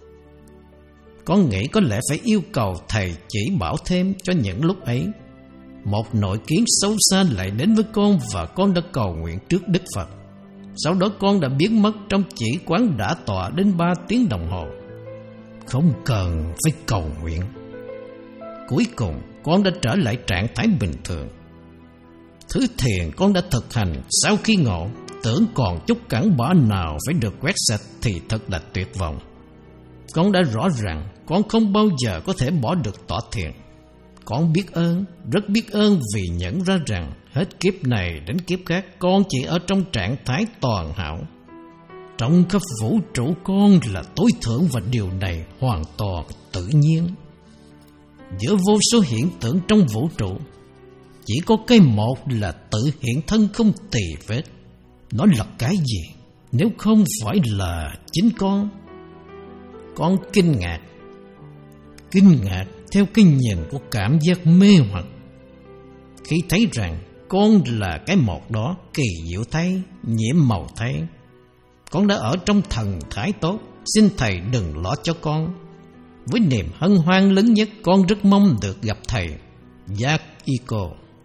Con nghĩ có lẽ phải yêu cầu thầy chỉ bảo thêm cho những lúc ấy. Một nội kiến sâu xa lại đến với con, và con đã cầu nguyện trước Đức Phật. Sau đó con đã biến mất trong chỉ quán đã tọa đến ba tiếng đồng hồ. Không cần phải cầu nguyện. Cuối cùng con đã trở lại trạng thái bình thường. Thứ thiền con đã thực hành sau khi ngộ, tưởng còn chút cặn bã nào phải được quét sạch thì thật là tuyệt vọng. con đã rõ rằng con không bao giờ có thể bỏ được tỏ thiện. Con biết ơn, rất biết ơn vì nhận ra rằng hết kiếp này đến kiếp khác con chỉ ở trong trạng thái toàn hảo. Trong khắp vũ trụ con là tối thượng và điều này hoàn toàn tự nhiên. Giữa vô số hiện tượng trong vũ trụ, chỉ có cái một là tự hiện thân không tì vết. Nó là cái gì nếu không phải là chính con? Con kinh ngạc. Kinh ngạc theo cái nhìn của cảm giác mê hoặc, khi thấy rằng con là cái một đó kỳ diệu thay, nhiễm màu thay. Con đã ở trong thần thái tốt, xin Thầy đừng ló cho con. Với niềm hân hoan lớn nhất, con rất mong được gặp Thầy. Yahiko.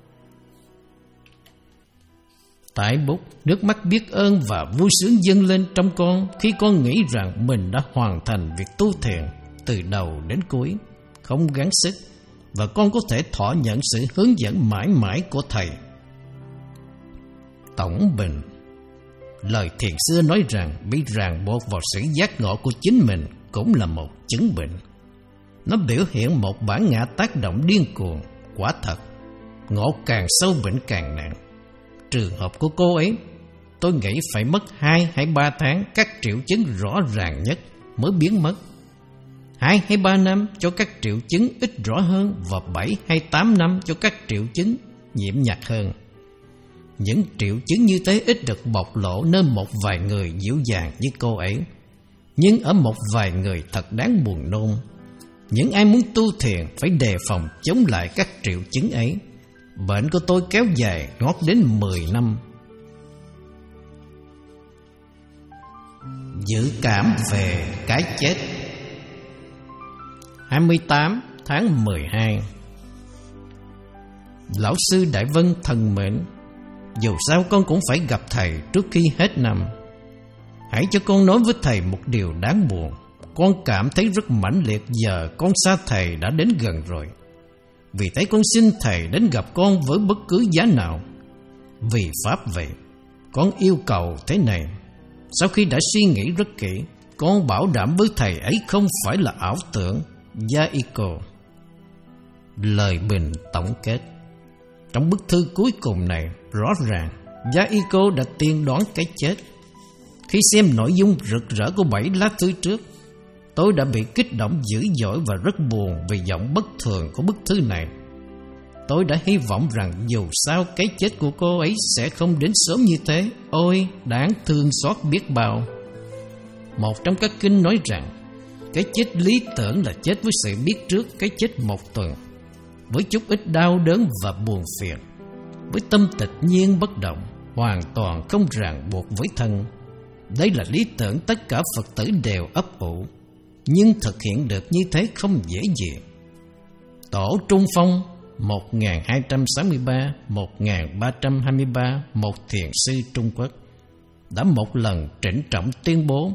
Tại bút, nước mắt biết ơn và vui sướng dâng lên trong con khi con nghĩ rằng mình đã hoàn thành việc tu thiền từ đầu đến cuối, không gắng sức, và con có thể thọ nhận sự hướng dẫn mãi mãi của Thầy. Tổng bình. Lời thiền xưa nói rằng bị ràng buộc vào sự giác ngộ của chính mình cũng là một chứng bệnh. Nó biểu hiện một bản ngã tác động điên cuồng. Quả thật, ngộ càng sâu bệnh càng nặng. Trường hợp của cô ấy, tôi nghĩ phải mất hai hay ba tháng các triệu chứng rõ ràng nhất mới biến mất. Hai hay ba năm cho các triệu chứng ít rõ hơn, và bảy hay tám năm cho các triệu chứng nhiễm nhạt hơn. Những triệu chứng như thế ít được bộc lộ nơi một vài người dịu dàng như cô ấy, nhưng ở một vài người thật đáng buồn nôn. Những ai muốn tu thiền phải đề phòng chống lại các triệu chứng ấy. Bệnh của tôi kéo dài ngót đến mười năm. Dự cảm về cái chết. hai mươi tám tháng mười hai. Lão sư Đại Vân thần mến, dù sao con cũng phải gặp Thầy trước khi hết năm. Hãy cho con nói với Thầy một điều đáng buồn. Con cảm thấy rất mãnh liệt giờ con xa Thầy đã đến gần rồi. Vì thế con xin Thầy đến gặp con với bất cứ giá nào. Vì Pháp vậy, con yêu cầu thế này. Sau khi đã suy nghĩ rất kỹ, con bảo đảm với Thầy ấy không phải là ảo tưởng. Yahiko. Lời bình tổng kết. Trong bức thư cuối cùng này, rõ ràng Yahiko đã tiên đoán cái chết. Khi xem nội dung rực rỡ của bảy lá thư trước, tôi đã bị kích động dữ dội và rất buồn vì giọng bất thường của bức thư này. Tôi đã hy vọng rằng dù sao cái chết của cô ấy sẽ không đến sớm như thế. Ôi, đáng thương xót biết bao. Một trong các kinh nói rằng cái chết lý tưởng là chết với sự biết trước cái chết một tuần, với chút ít đau đớn và buồn phiền, với tâm tịch nhiên bất động, hoàn toàn không ràng buộc với thân. Đây là lý tưởng tất cả Phật tử đều ấp ủ, nhưng thực hiện được như thế không dễ dàng. Tổ Trung Phong một nghìn hai trăm sáu mươi ba đến một nghìn ba trăm hai mươi ba, một thiền sư Trung Quốc, đã một lần trịnh trọng tuyên bố: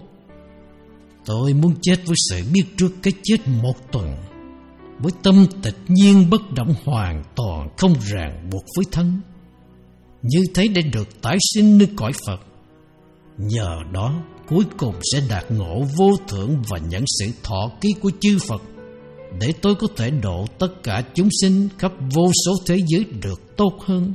tôi muốn chết với sự biết trước cái chết một tuần, với tâm tịch nhiên bất động, hoàn toàn không ràng buộc với thân. Như thế để được tái sinh nơi cõi Phật. Nhờ đó cuối cùng sẽ đạt ngộ vô thượng và nhận sự thọ ký của chư Phật, để tôi có thể độ tất cả chúng sinh khắp vô số thế giới được tốt hơn.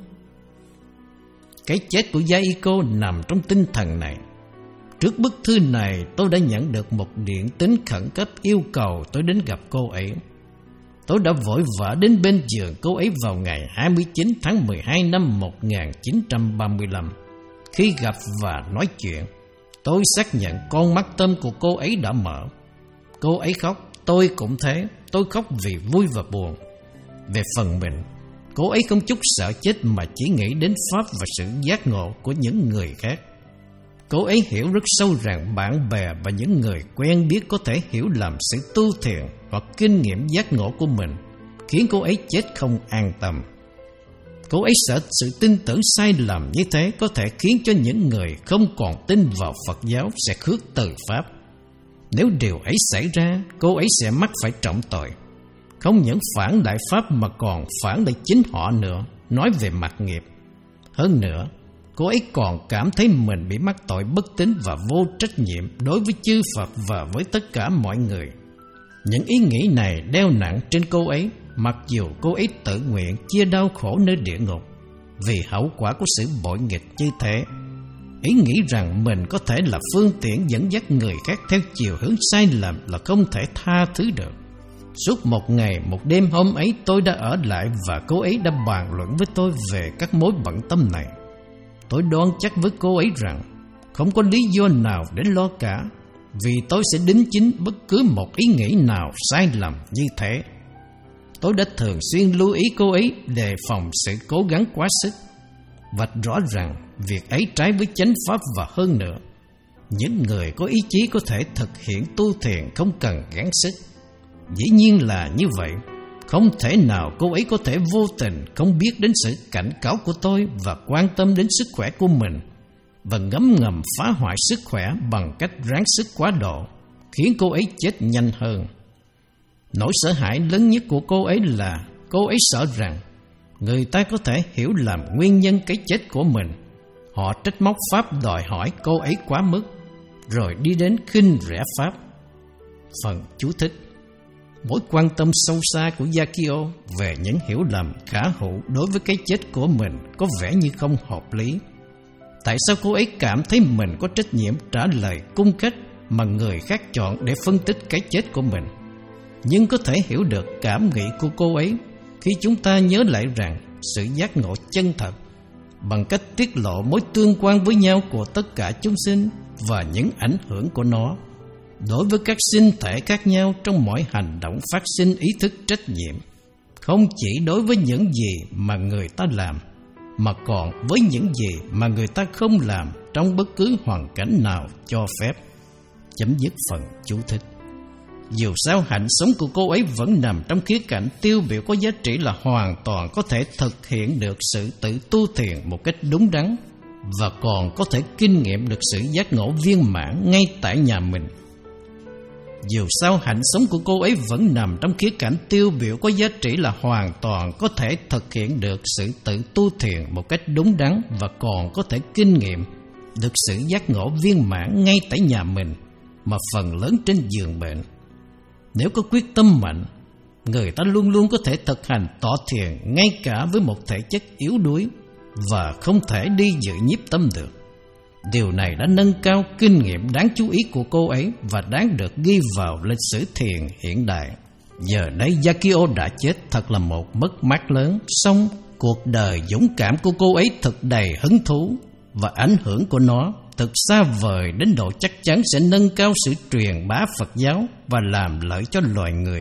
Cái chết của Yahiko nằm trong tinh thần này. Trước bức thư này, tôi đã nhận được một điện tín khẩn cấp yêu cầu tôi đến gặp cô ấy. Tôi đã vội vã đến bên giường cô ấy vào ngày hai mươi chín tháng mười hai năm một nghìn chín trăm ba mươi lăm. Khi gặp và nói chuyện, tôi xác nhận con mắt tâm của cô ấy đã mở. Cô ấy khóc, tôi cũng thế. Tôi khóc vì vui và buồn. Về phần mình, cô ấy không chút sợ chết mà chỉ nghĩ đến Pháp và sự giác ngộ của những người khác. Cô ấy hiểu rất sâu rằng bạn bè và những người quen biết có thể hiểu lầm sự tu thiền hoặc kinh nghiệm giác ngộ của mình, khiến cô ấy chết không an tâm. Cô ấy sợ sự tin tưởng sai lầm như thế có thể khiến cho những người không còn tin vào Phật giáo sẽ khước từ Pháp. Nếu điều ấy xảy ra, cô ấy sẽ mắc phải trọng tội. Không những phản đại Pháp mà còn phản đại chính họ nữa, nói về mặt nghiệp. Hơn nữa, cô ấy còn cảm thấy mình bị mắc tội bất tín và vô trách nhiệm đối với chư Phật và với tất cả mọi người. Những ý nghĩ này đeo nặng trên cô ấy, mặc dù cô ấy tự nguyện chia đau khổ nơi địa ngục vì hậu quả của sự bội nghịch như thế. Ý nghĩ rằng mình có thể là phương tiện dẫn dắt người khác theo chiều hướng sai lầm là không thể tha thứ được. Suốt một ngày một đêm hôm ấy, tôi đã ở lại và cô ấy đã bàn luận với tôi về các mối bận tâm này. Tôi đoan chắc với cô ấy rằng không có lý do nào để lo cả, vì tôi sẽ đính chính bất cứ một ý nghĩ nào sai lầm như thế. Tôi đã thường xuyên lưu ý cô ấy đề phòng sự cố gắng quá sức, vạch rõ rằng việc ấy trái với chánh pháp, và hơn nữa, những người có ý chí có thể thực hiện tu thiền không cần gắng sức. Dĩ nhiên là như vậy, không thể nào cô ấy có thể vô tình không biết đến sự cảnh cáo của tôi và quan tâm đến sức khỏe của mình, và ngấm ngầm phá hoại sức khỏe bằng cách ráng sức quá độ, khiến cô ấy chết nhanh hơn. Nỗi sợ hãi lớn nhất của cô ấy là cô ấy sợ rằng người ta có thể hiểu lầm nguyên nhân cái chết của mình. Họ trách móc Pháp đòi hỏi cô ấy quá mức, rồi đi đến khinh rẻ Pháp. Phần chú thích: mối quan tâm sâu xa của Yakio về những hiểu lầm khả hữu đối với cái chết của mình có vẻ như không hợp lý. Tại sao cô ấy cảm thấy mình có trách nhiệm trả lời cung cách mà người khác chọn để phân tích cái chết của mình? Nhưng có thể hiểu được cảm nghĩ của cô ấy khi chúng ta nhớ lại rằng sự giác ngộ chân thật bằng cách tiết lộ mối tương quan với nhau của tất cả chúng sinh và những ảnh hưởng của nó đối với các sinh thể khác nhau trong mọi hành động phát sinh ý thức trách nhiệm, không chỉ đối với những gì mà người ta làm, mà còn với những gì mà người ta không làm trong bất cứ hoàn cảnh nào cho phép. Chấm dứt phần chú thích. Dù sao, hạnh sống của cô ấy vẫn nằm trong khía cạnh tiêu biểu có giá trị là hoàn toàn có thể thực hiện được sự tự tu thiền một cách đúng đắn, và còn có thể kinh nghiệm được sự giác ngộ viên mãn ngay tại nhà mình. Dù sao, hạnh sống của cô ấy vẫn nằm trong khía cạnh tiêu biểu có giá trị là hoàn toàn có thể thực hiện được sự tự tu thiền một cách đúng đắn, và còn có thể kinh nghiệm được sự giác ngộ viên mãn ngay tại nhà mình, mà phần lớn trên giường bệnh. Nếu có quyết tâm mạnh, người ta luôn luôn có thể thực hành tọa thiền ngay cả với một thể chất yếu đuối và không thể đi dự nhiếp tâm được. Điều này đã nâng cao kinh nghiệm đáng chú ý của cô ấy và đáng được ghi vào lịch sử thiền hiện đại. Giờ đây Yakio đã chết thật là một mất mát lớn, song cuộc đời dũng cảm của cô ấy thật đầy hứng thú, và ảnh hưởng của nó thực xa vời đến độ chắc chắn sẽ nâng cao sự truyền bá Phật giáo và làm lợi cho loài người.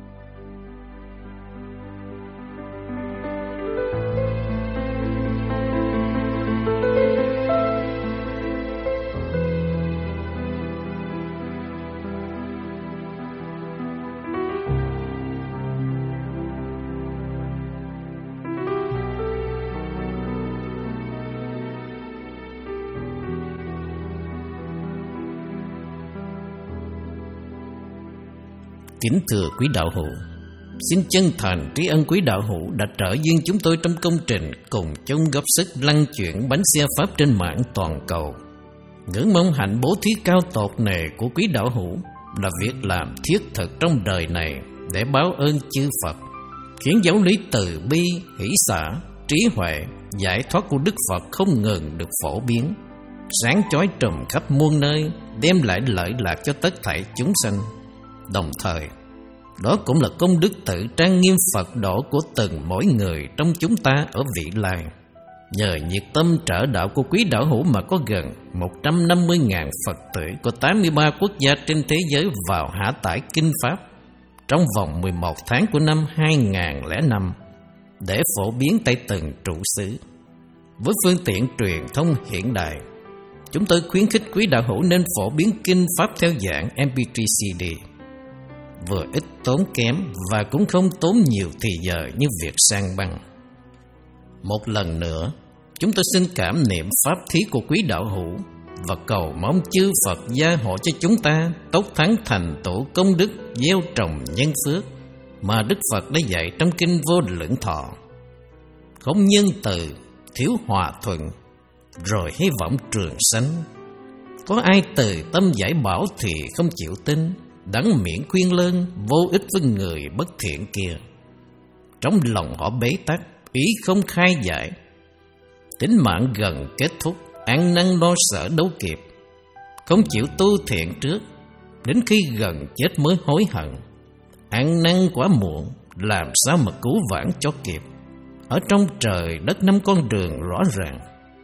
Kính thưa quý đạo hữu, xin chân thành tri ân quý đạo hữu đã trợ duyên chúng tôi trong công trình cùng chung góp sức lăn chuyển bánh xe Pháp trên mạng toàn cầu. Ngưỡng mong hạnh bố thí cao tột này của quý đạo hữu là việc làm thiết thực trong đời này để báo ơn chư Phật, khiến giáo lý từ bi, hỷ xả, trí huệ, giải thoát của Đức Phật không ngừng được phổ biến, sáng chói trùm khắp muôn nơi, đem lại lợi lạc cho tất thảy chúng sanh. Đồng thời, đó cũng là công đức tự trang nghiêm Phật độ của từng mỗi người trong chúng ta ở vị lai. Nhờ nhiệt tâm trợ đạo của quý đạo hữu mà có gần một trăm năm mươi nghìn Phật tử của tám mươi ba quốc gia trên thế giới vào hạ tải Kinh Pháp trong vòng mười một tháng của năm hai không không năm để phổ biến tại từng trụ xứ. Với phương tiện truyền thông hiện đại, chúng tôi khuyến khích quý đạo hữu nên phổ biến Kinh Pháp theo dạng em pê ba xê đê, vừa ít tốn kém và cũng không tốn nhiều thì giờ như việc sang băng. Một lần nữa, chúng tôi xin cảm niệm pháp thí của quý đạo hữu và cầu mong chư Phật gia hộ cho chúng ta tốc thắng thành tựu công đức gieo trồng nhân phước mà Đức Phật đã dạy trong Kinh Vô Lượng Thọ. Không nhân từ, thiếu hòa thuận, rồi hy vọng trường sanh. Có ai từ tâm giải bảo thì không chịu tin, đắng miệng khuyên lơn, vô ích với người bất thiện kia. Trong lòng họ bế tắc, ý không khai giải. Tính mạng gần kết thúc, ăn năn lo sợ đâu kịp. Không chịu tu thiện trước, đến khi gần chết mới hối hận. Ăn năn quá muộn, làm sao mà cứu vãn cho kịp. Ở trong trời đất năm con đường rõ ràng.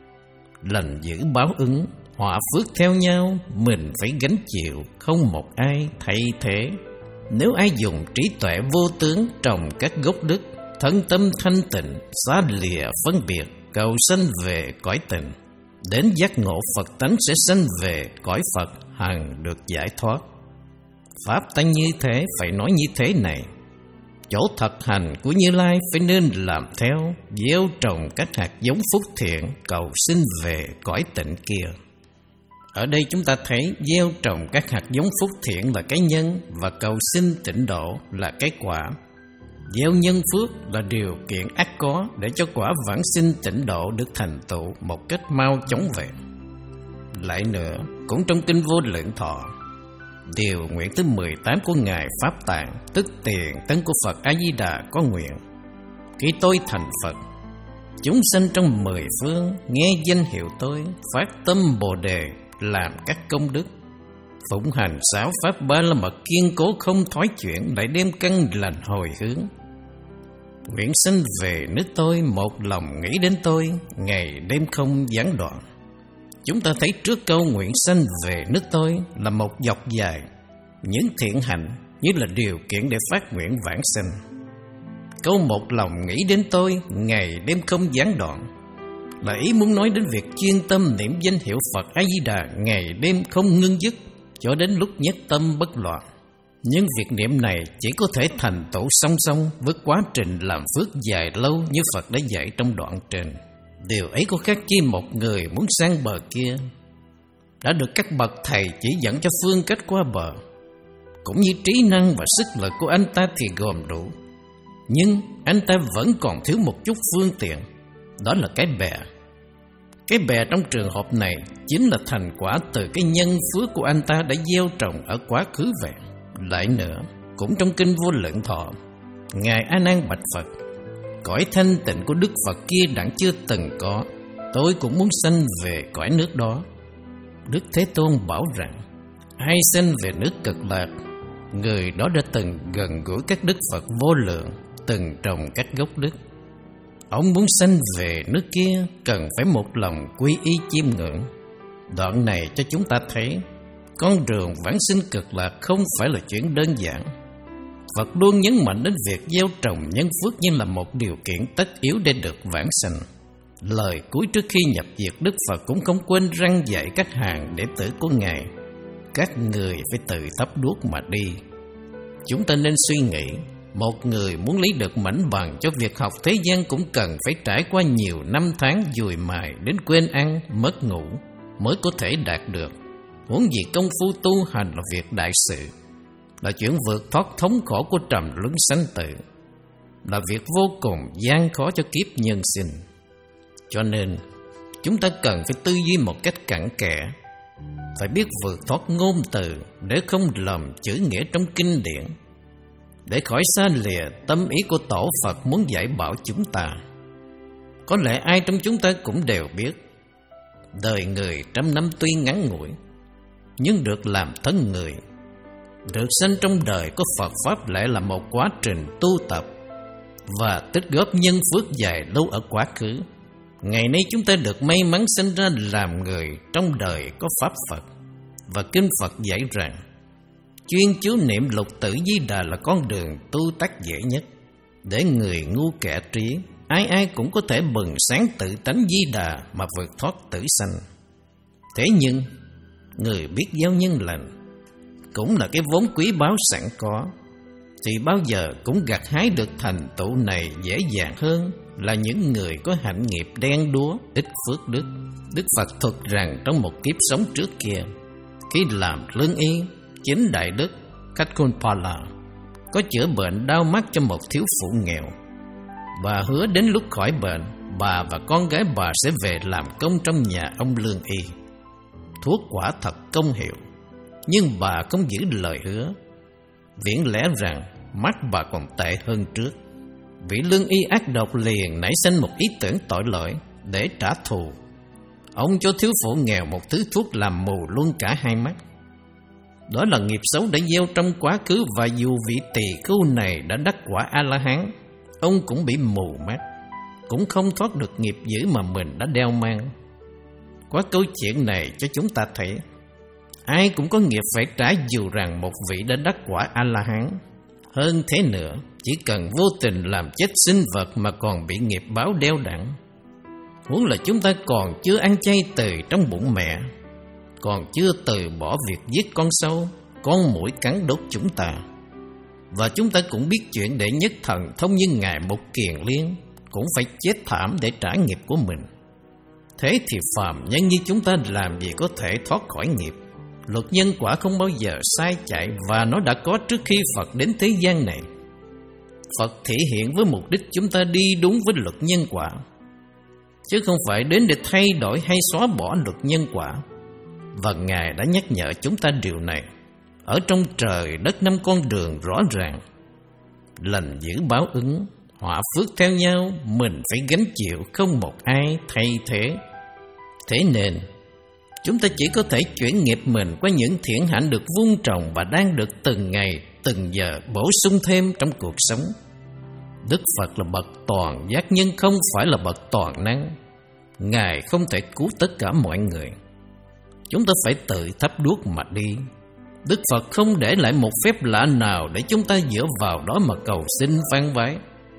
Lành dữ báo ứng, họa phước theo nhau, mình phải gánh chịu, không một ai thay thế. Nếu ai dùng trí tuệ vô tướng trồng các gốc đức, thân tâm thanh tịnh, xa lìa phân biệt, cầu sanh về cõi tình, đến giác ngộ Phật tánh sẽ sanh về cõi Phật, hằng được giải thoát. Pháp tánh như thế, phải nói như thế này. Chỗ thực hành của Như Lai phải nên làm theo, gieo trồng các hạt giống phúc thiện, cầu sinh về cõi tịnh kia. Ở đây chúng ta thấy gieo trồng các hạt giống phúc thiện là cái nhân và cầu sinh tịnh độ là cái quả. Gieo nhân phước là điều kiện ắt có để cho quả vãng sinh tịnh độ được thành tựu một cách mau chóng vậy. Lại nữa, cũng trong Kinh Vô Lượng Thọ, điều nguyện thứ mười tám của Ngài Pháp Tạng, tức tiền tấn của Phật A-di-đà có nguyện: khi tôi thành Phật, chúng sanh trong mười phương nghe danh hiệu tôi, phát tâm Bồ Đề, làm các công đức, phụng hành sáu pháp ba la mật kiên cố không thoái chuyển, lại đem căn lành hồi hướng. Nguyện sanh về nước tôi, một lòng nghĩ đến tôi, ngày đêm không gián đoạn. Chúng ta thấy trước câu nguyện sanh về nước tôi là một dọc dài những thiện hạnh như là điều kiện để phát nguyện vãng sanh. Câu một lòng nghĩ đến tôi, ngày đêm không gián đoạn là ý muốn nói đến việc chuyên tâm niệm danh hiệu Phật A-di-đà ngày đêm không ngưng dứt cho đến lúc nhất tâm bất loạn. Nhưng việc niệm này chỉ có thể thành tựu song song với quá trình làm phước dài lâu như Phật đã dạy trong đoạn trên. Điều ấy có khác chi một người muốn sang bờ kia đã được các bậc thầy chỉ dẫn cho phương cách qua bờ. Cũng như trí năng và sức lực của anh ta thì gồm đủ, nhưng anh ta vẫn còn thiếu một chút phương tiện, đó là cái bè. Cái bè trong trường hợp này chính là thành quả từ cái nhân phước của anh ta đã gieo trồng ở quá khứ vậy. Lại nữa, cũng trong Kinh Vô Lượng Thọ, Ngài A Nan bạch Phật: cõi thanh tịnh của Đức Phật kia đặng chưa từng có, tôi cũng muốn sanh về cõi nước đó. Đức Thế Tôn bảo rằng, ai sanh về nước Cực Lạc, người đó đã từng gần gũi các đức Phật vô lượng, từng trồng các gốc đức. Ông muốn sanh về nước kia cần phải một lòng quy y chiêm ngưỡng. Đoạn này cho chúng ta thấy con đường vãng sinh Cực Lạc không phải là chuyện đơn giản. Phật luôn nhấn mạnh đến việc gieo trồng nhân phước như là một điều kiện tất yếu để được vãng sanh. Lời cuối trước khi nhập diệt, Đức Phật cũng không quên răn dạy các hàng đệ tử của Ngài: các người phải tự thắp đuốc mà đi. Chúng ta nên suy nghĩ, một người muốn lấy được mảnh bằng cho việc học thế gian cũng cần phải trải qua nhiều năm tháng dùi mài đến quên ăn, mất ngủ mới có thể đạt được. Huống gì công phu tu hành là việc đại sự, là chuyện vượt thoát thống khổ của trầm luân sanh tử, là việc vô cùng gian khó cho kiếp nhân sinh. Cho nên chúng ta cần phải tư duy một cách cặn kẽ, phải biết vượt thoát ngôn từ để không lầm chữ nghĩa trong kinh điển, để khỏi xa lìa tâm ý của Tổ Phật muốn dạy bảo chúng ta. Có lẽ ai trong chúng ta cũng đều biết, đời người trăm năm tuy ngắn ngủi, nhưng được làm thân người, được sanh trong đời có Phật Pháp lại là một quá trình tu tập và tích góp nhân phước dài lâu ở quá khứ. Ngày nay chúng ta được may mắn sinh ra làm người trong đời có Pháp Phật, và Kinh Phật dạy rằng chuyên chú niệm lục tự Di Đà là con đường tu tác dễ nhất. Để người ngu kẻ trí, ai ai cũng có thể bừng sáng tự tánh Di Đà mà vượt thoát tử sanh. Thế nhưng người biết gieo nhân lành cũng là cái vốn quý báu sẵn có, thì bao giờ cũng gặt hái được thành tựu này dễ dàng hơn là những người có hạnh nghiệp đen đúa, ít phước đức. Đức Phật thuật rằng trong một kiếp sống trước kia, khi làm lương y, chính đại đức Kaccapala có chữa bệnh đau mắt cho một thiếu phụ nghèo. Bà hứa đến lúc khỏi bệnh, bà và con gái bà sẽ về làm công trong nhà ông lương y. Thuốc quả thật công hiệu, nhưng bà không giữ lời hứa. Viễn lẽ rằng mắt bà còn tệ hơn trước. Vị lương y ác độc liền nảy sinh một ý tưởng tội lỗi để trả thù. Ông cho thiếu phụ nghèo một thứ thuốc làm mù luôn cả hai mắt. Đó là nghiệp xấu đã gieo trong quá khứ, và dù vị tỳ khưu này đã đắc quả A-la-hán, ông cũng bị mù mắt, cũng không thoát được nghiệp dữ mà mình đã đeo mang. Qua câu chuyện này cho chúng ta thấy, ai cũng có nghiệp phải trả dù rằng một vị đã đắc quả A-la-hán. Hơn thế nữa, chỉ cần vô tình làm chết sinh vật mà còn bị nghiệp báo đeo đẳng. Huống là chúng ta còn chưa ăn chay từ trong bụng mẹ, còn chưa từ bỏ việc giết con sâu, con muỗi cắn đốt chúng ta. Và chúng ta cũng biết chuyện đệ nhất thần thông như Ngài Mục Kiền Liên cũng phải chết thảm để trả nghiệp của mình. Thế thì phàm nhân như chúng ta làm gì có thể thoát khỏi nghiệp? Luật nhân quả không bao giờ sai chạy, và nó đã có trước khi Phật đến thế gian này. Phật thể hiện với mục đích chúng ta đi đúng với luật nhân quả, chứ không phải đến để thay đổi hay xóa bỏ luật nhân quả. Và Ngài đã nhắc nhở chúng ta điều này. Ở trong trời đất năm con đường rõ ràng: lành dữ báo ứng, họa phước theo nhau, mình phải gánh chịu, không một ai thay thế. Thế nên chúng ta chỉ có thể chuyển nghiệp mình qua những thiện hạnh được vun trồng và đang được từng ngày, từng giờ bổ sung thêm trong cuộc sống. Đức Phật là bậc toàn giác nhân, không phải là bậc toàn năng. Ngài không thể cứu tất cả mọi người. Chúng ta phải tự thắp đuốc mà đi. Đức Phật không để lại một phép lạ nào để chúng ta dựa vào đó mà cầu xin van vái.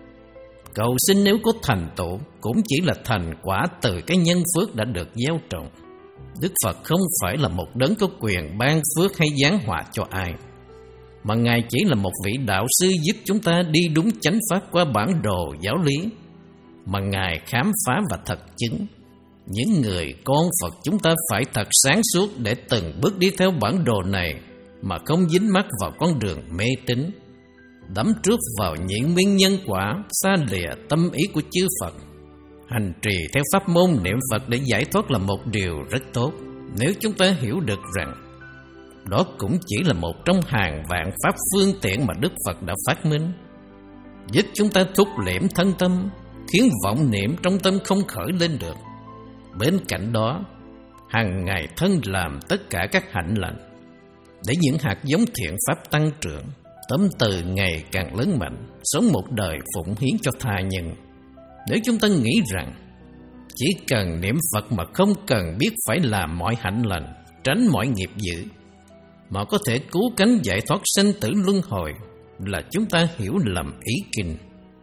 Cầu xin nếu có thành tựu cũng chỉ là thành quả từ cái nhân phước đã được gieo trồng. Đức Phật không phải là một đấng có quyền ban phước hay giáng họa cho ai, mà Ngài chỉ là một vị đạo sư giúp chúng ta đi đúng chánh pháp qua bản đồ giáo lý mà Ngài khám phá và thật chứng. Những người con Phật chúng ta phải thật sáng suốt để từng bước đi theo bản đồ này mà không dính mắc vào con đường mê tín, đắm trước vào những nguyên nhân quả, xa lìa tâm ý của chư Phật. Hành trì theo pháp môn niệm Phật để giải thoát là một điều rất tốt, nếu chúng ta hiểu được rằng đó cũng chỉ là một trong hàng vạn pháp phương tiện mà Đức Phật đã phát minh, giúp chúng ta thúc liễm thân tâm, khiến vọng niệm trong tâm không khởi lên được. Bên cạnh đó, hàng ngày thân làm tất cả các hạnh lành, để những hạt giống thiện pháp tăng trưởng, tâm từ ngày càng lớn mạnh, sống một đời phụng hiến cho tha nhân. Nếu chúng ta nghĩ rằng chỉ cần niệm Phật mà không cần biết phải làm mọi hạnh lành, tránh mọi nghiệp dữ, mà có thể cứu cánh giải thoát sanh tử luân hồi, là chúng ta hiểu lầm ý kinh.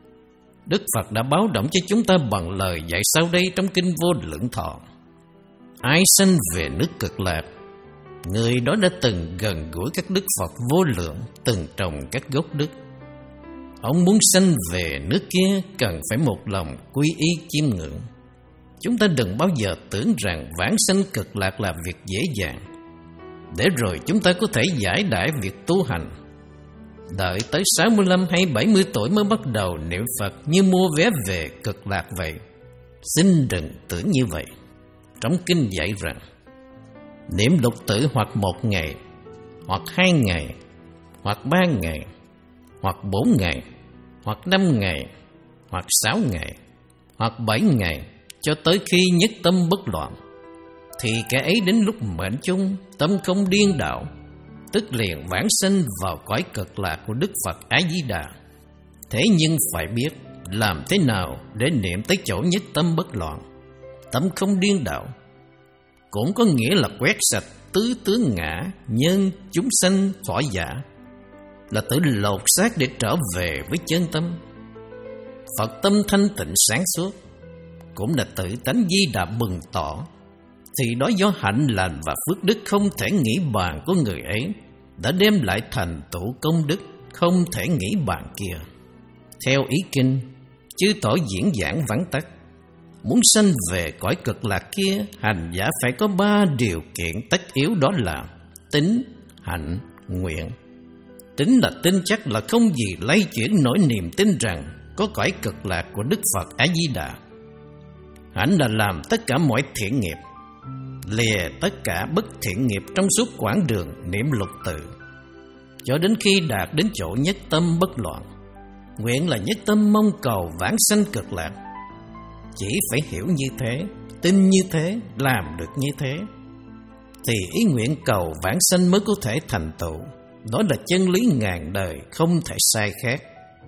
Đức Phật đã báo động cho chúng ta bằng lời dạy sau đây trong kinh Vô Lượng Thọ: ai sanh về nước Cực Lạc, người đó đã từng gần gũi các đức Phật vô lượng, từng trồng các gốc đức. Ông muốn sanh về nước kia cần phải một lòng quy y chiêm ngưỡng. Chúng ta đừng bao giờ tưởng rằng vãng sanh Cực Lạc là việc dễ dàng, để rồi chúng ta có thể giải đãi việc tu hành. Đợi tới sáu mươi lăm hay bảy mươi tuổi mới bắt đầu niệm Phật như mua vé về Cực Lạc vậy. Xin đừng tưởng như vậy. Trong kinh dạy rằng niệm lục tử hoặc một ngày, hoặc hai ngày, hoặc ba ngày, hoặc bốn ngày, hoặc năm ngày, hoặc sáu ngày, hoặc bảy ngày, cho tới khi nhất tâm bất loạn, thì kẻ ấy đến lúc mệnh chung, tâm không điên đảo, tức liền vãng sanh vào cõi Cực Lạc của Đức Phật A Di Đà. Thế nhưng phải biết làm thế nào để niệm tới chỗ nhất tâm bất loạn, tâm không điên đảo, cũng có nghĩa là quét sạch tứ tướng ngã, nhân chúng sanh thỏa giả, là tự lột xác để trở về với chân tâm. Phật tâm thanh tịnh sáng suốt, cũng là tự tánh Di Đà bừng tỏ, thì đó do hạnh lành và phước đức không thể nghĩ bàn của người ấy đã đem lại thành tựu công đức không thể nghĩ bàn kia. Theo ý kinh, chư tổ diễn giảng vắn tắt, muốn sanh về cõi Cực Lạc kia, hành giả phải có ba điều kiện tất yếu, đó là tín, hạnh, nguyện. Tín là tin chắc là không gì lay chuyển nổi niềm tin rằng có cõi cực lạc của Đức Phật A-di-đà. Hạnh là làm tất cả mọi thiện nghiệp, lìa tất cả bất thiện nghiệp trong suốt quãng đường niệm lục tự, cho đến khi đạt đến chỗ nhất tâm bất loạn. Nguyện là nhất tâm mong cầu vãng sanh cực lạc. Chỉ phải hiểu như thế, tin như thế, làm được như thế, thì ý nguyện cầu vãng sanh mới có thể thành tựu. Đó là chân lý ngàn đời, không thể sai khác.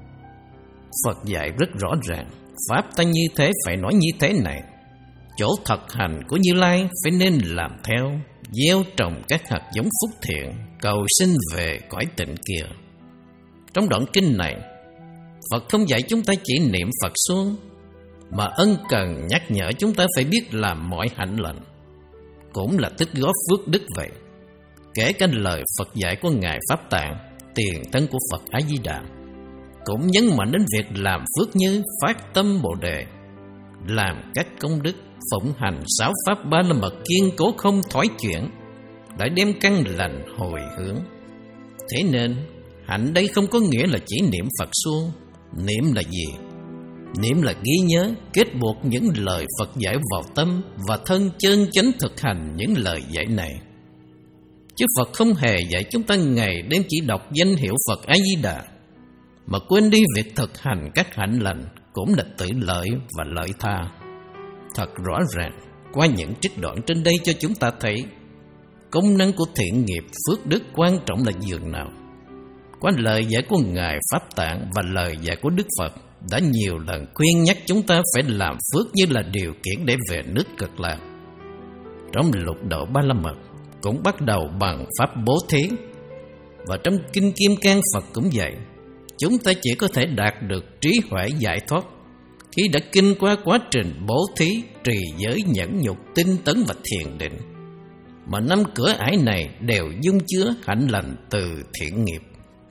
Phật dạy rất rõ ràng, pháp ta như thế phải nói như thế này. Chỗ thực hành của Như Lai phải nên làm theo, gieo trồng các hạt giống phúc thiện, cầu sinh về cõi tịnh kia. Trong đoạn kinh này, Phật không dạy chúng ta chỉ niệm Phật suông, mà ân cần nhắc nhở chúng ta phải biết làm mọi hạnh lành, cũng là tích góp phước đức vậy. Kể cả lời Phật dạy của Ngài Pháp Tạng, tiền thân của Phật A-di-đà, cũng nhấn mạnh đến việc làm phước như phát tâm Bồ Đề, làm các công đức, phụng hành sáu pháp ba la mật kiên cố không thoái chuyển, lại đem căn lành hồi hướng. Thế nên hạnh đây không có nghĩa là chỉ niệm Phật suông. Niệm là gì? Niệm là ghi nhớ, kết buộc những lời Phật dạy vào tâm và thân, chân chánh thực hành những lời dạy này. Chứ Phật không hề dạy chúng ta ngày đêm chỉ đọc danh hiệu Phật A-di-đà, mà quên đi việc thực hành các hạnh lành cũng là tự lợi và lợi tha. Thật rõ ràng, qua những trích đoạn trên đây cho chúng ta thấy công năng của thiện nghiệp phước đức quan trọng là dường nào. Qua lời dạy của Ngài Pháp Tạng và lời dạy của Đức Phật đã nhiều lần khuyên nhắc chúng ta phải làm phước như là điều kiện để về nước cực lạc. Trong lục độ ba la mật cũng bắt đầu bằng pháp bố thí, và trong Kinh Kim Cang Phật cũng dạy chúng ta chỉ có thể đạt được trí huệ giải thoát khi đã kinh qua quá trình bố thí, trì giới, nhẫn nhục, tinh tấn và thiền định, mà năm cửa ải này đều dung chứa hạnh lành từ thiện nghiệp.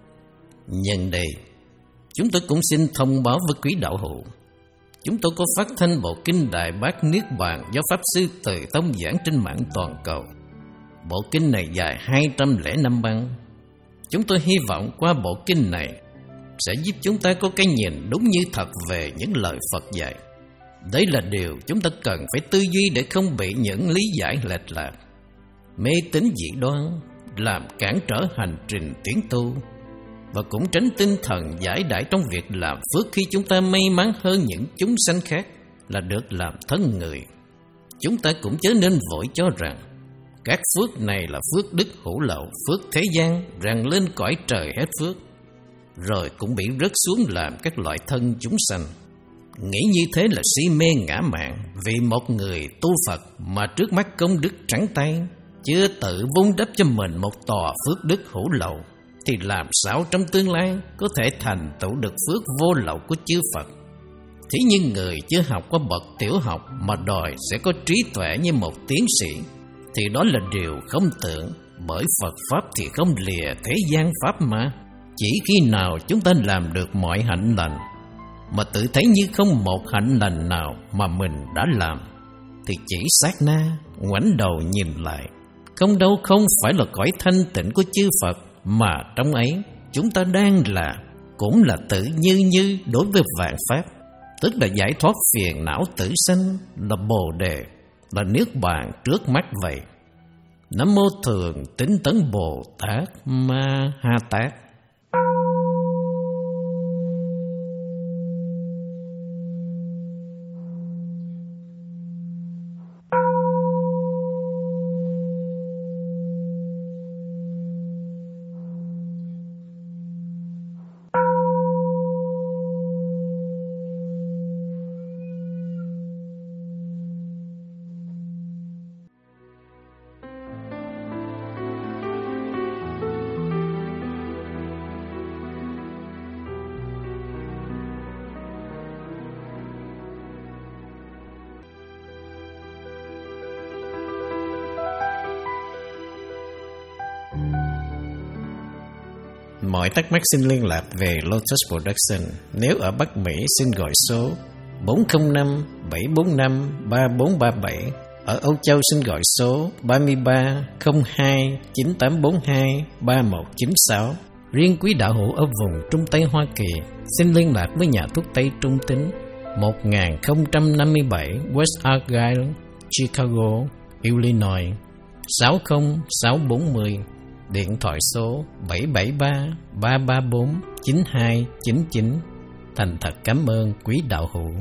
Nhân đây, chúng tôi cũng xin thông báo với quý đạo hữu, chúng tôi có phát thanh bộ kinh Đại Bát Niết Bàn do Pháp Sư Từ Tông giảng trên mạng toàn cầu. Bộ kinh này dài hai trăm lẻ năm băng. Chúng tôi hy vọng qua bộ kinh này sẽ giúp chúng ta có cái nhìn đúng như thật về những lời Phật dạy. Đấy là điều chúng ta cần phải tư duy để không bị những lý giải lệch lạc, mê tín dị đoan làm cản trở hành trình tiến tu, và cũng tránh tinh thần giải đãi trong việc làm phước khi chúng ta may mắn hơn những chúng sanh khác là được làm thân người. Chúng ta cũng chớ nên vội cho rằng các phước này là phước đức hữu lậu, phước thế gian, rằng lên cõi trời hết phước, rồi cũng bị rớt xuống làm các loại thân chúng sanh. Nghĩ như thế là si mê ngã mạn, vì một người tu Phật mà trước mắt công đức trắng tay, chưa tự vun đắp cho mình một tòa phước đức hữu lậu, thì làm sao trong tương lai có thể thành tựu được phước vô lậu của chư Phật? Thế nhưng người chưa học qua bậc tiểu học mà đòi sẽ có trí tuệ như một tiến sĩ, thì đó là điều không tưởng, bởi Phật Pháp thì không lìa thế gian Pháp mà. Chỉ khi nào chúng ta làm được mọi hạnh lành, mà tự thấy như không một hạnh lành nào mà mình đã làm, thì chỉ sát na, ngoảnh đầu nhìn lại, không đâu không phải là cõi thanh tịnh của chư Phật, mà trong ấy chúng ta đang là, cũng là tự như như đối với vạn pháp, tức là giải thoát phiền não tử sanh, là Bồ Đề, là Niết Bàn trước mắt vậy. Nam mô Thường Tín Tấn Bồ Tát Ma Ha Tát. Mọi thắc mắc xin liên lạc về Lotus Production. Nếu ở Bắc Mỹ xin gọi số bốn không năm bảy bốn năm ba bốn ba bảy. Ở Âu Châu xin gọi số ba ba không hai chín tám bốn hai ba một chín sáu. Riêng quý đạo hữu ở vùng Trung Tây Hoa Kỳ xin liên lạc với nhà thuốc Tây Trung Tín một nghìn không trăm năm mươi bảy West Argyle, Chicago, Illinois sáu không sáu bốn không, điện thoại số bảy bảy ba ba ba bốn chín hai chín chín. Thành thật cảm ơn quý đạo hữu.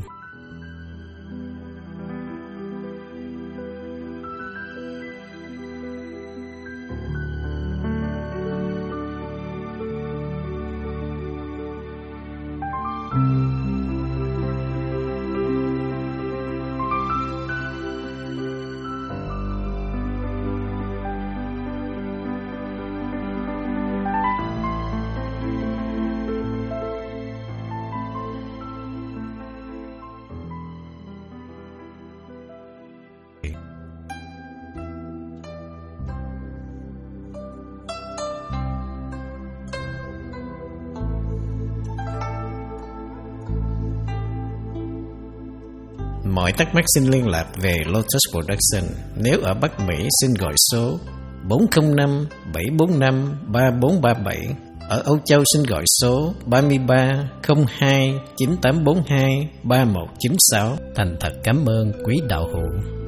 Mọi thắc mắc xin liên lạc về Lotus Production. Nếu ở Bắc Mỹ xin gọi số bốn không năm bảy bốn năm ba bốn ba bảy. Ở Âu Châu xin gọi số ba ba không hai chín tám bốn hai ba một chín sáu. Thành thật cảm ơn quý đạo hữu.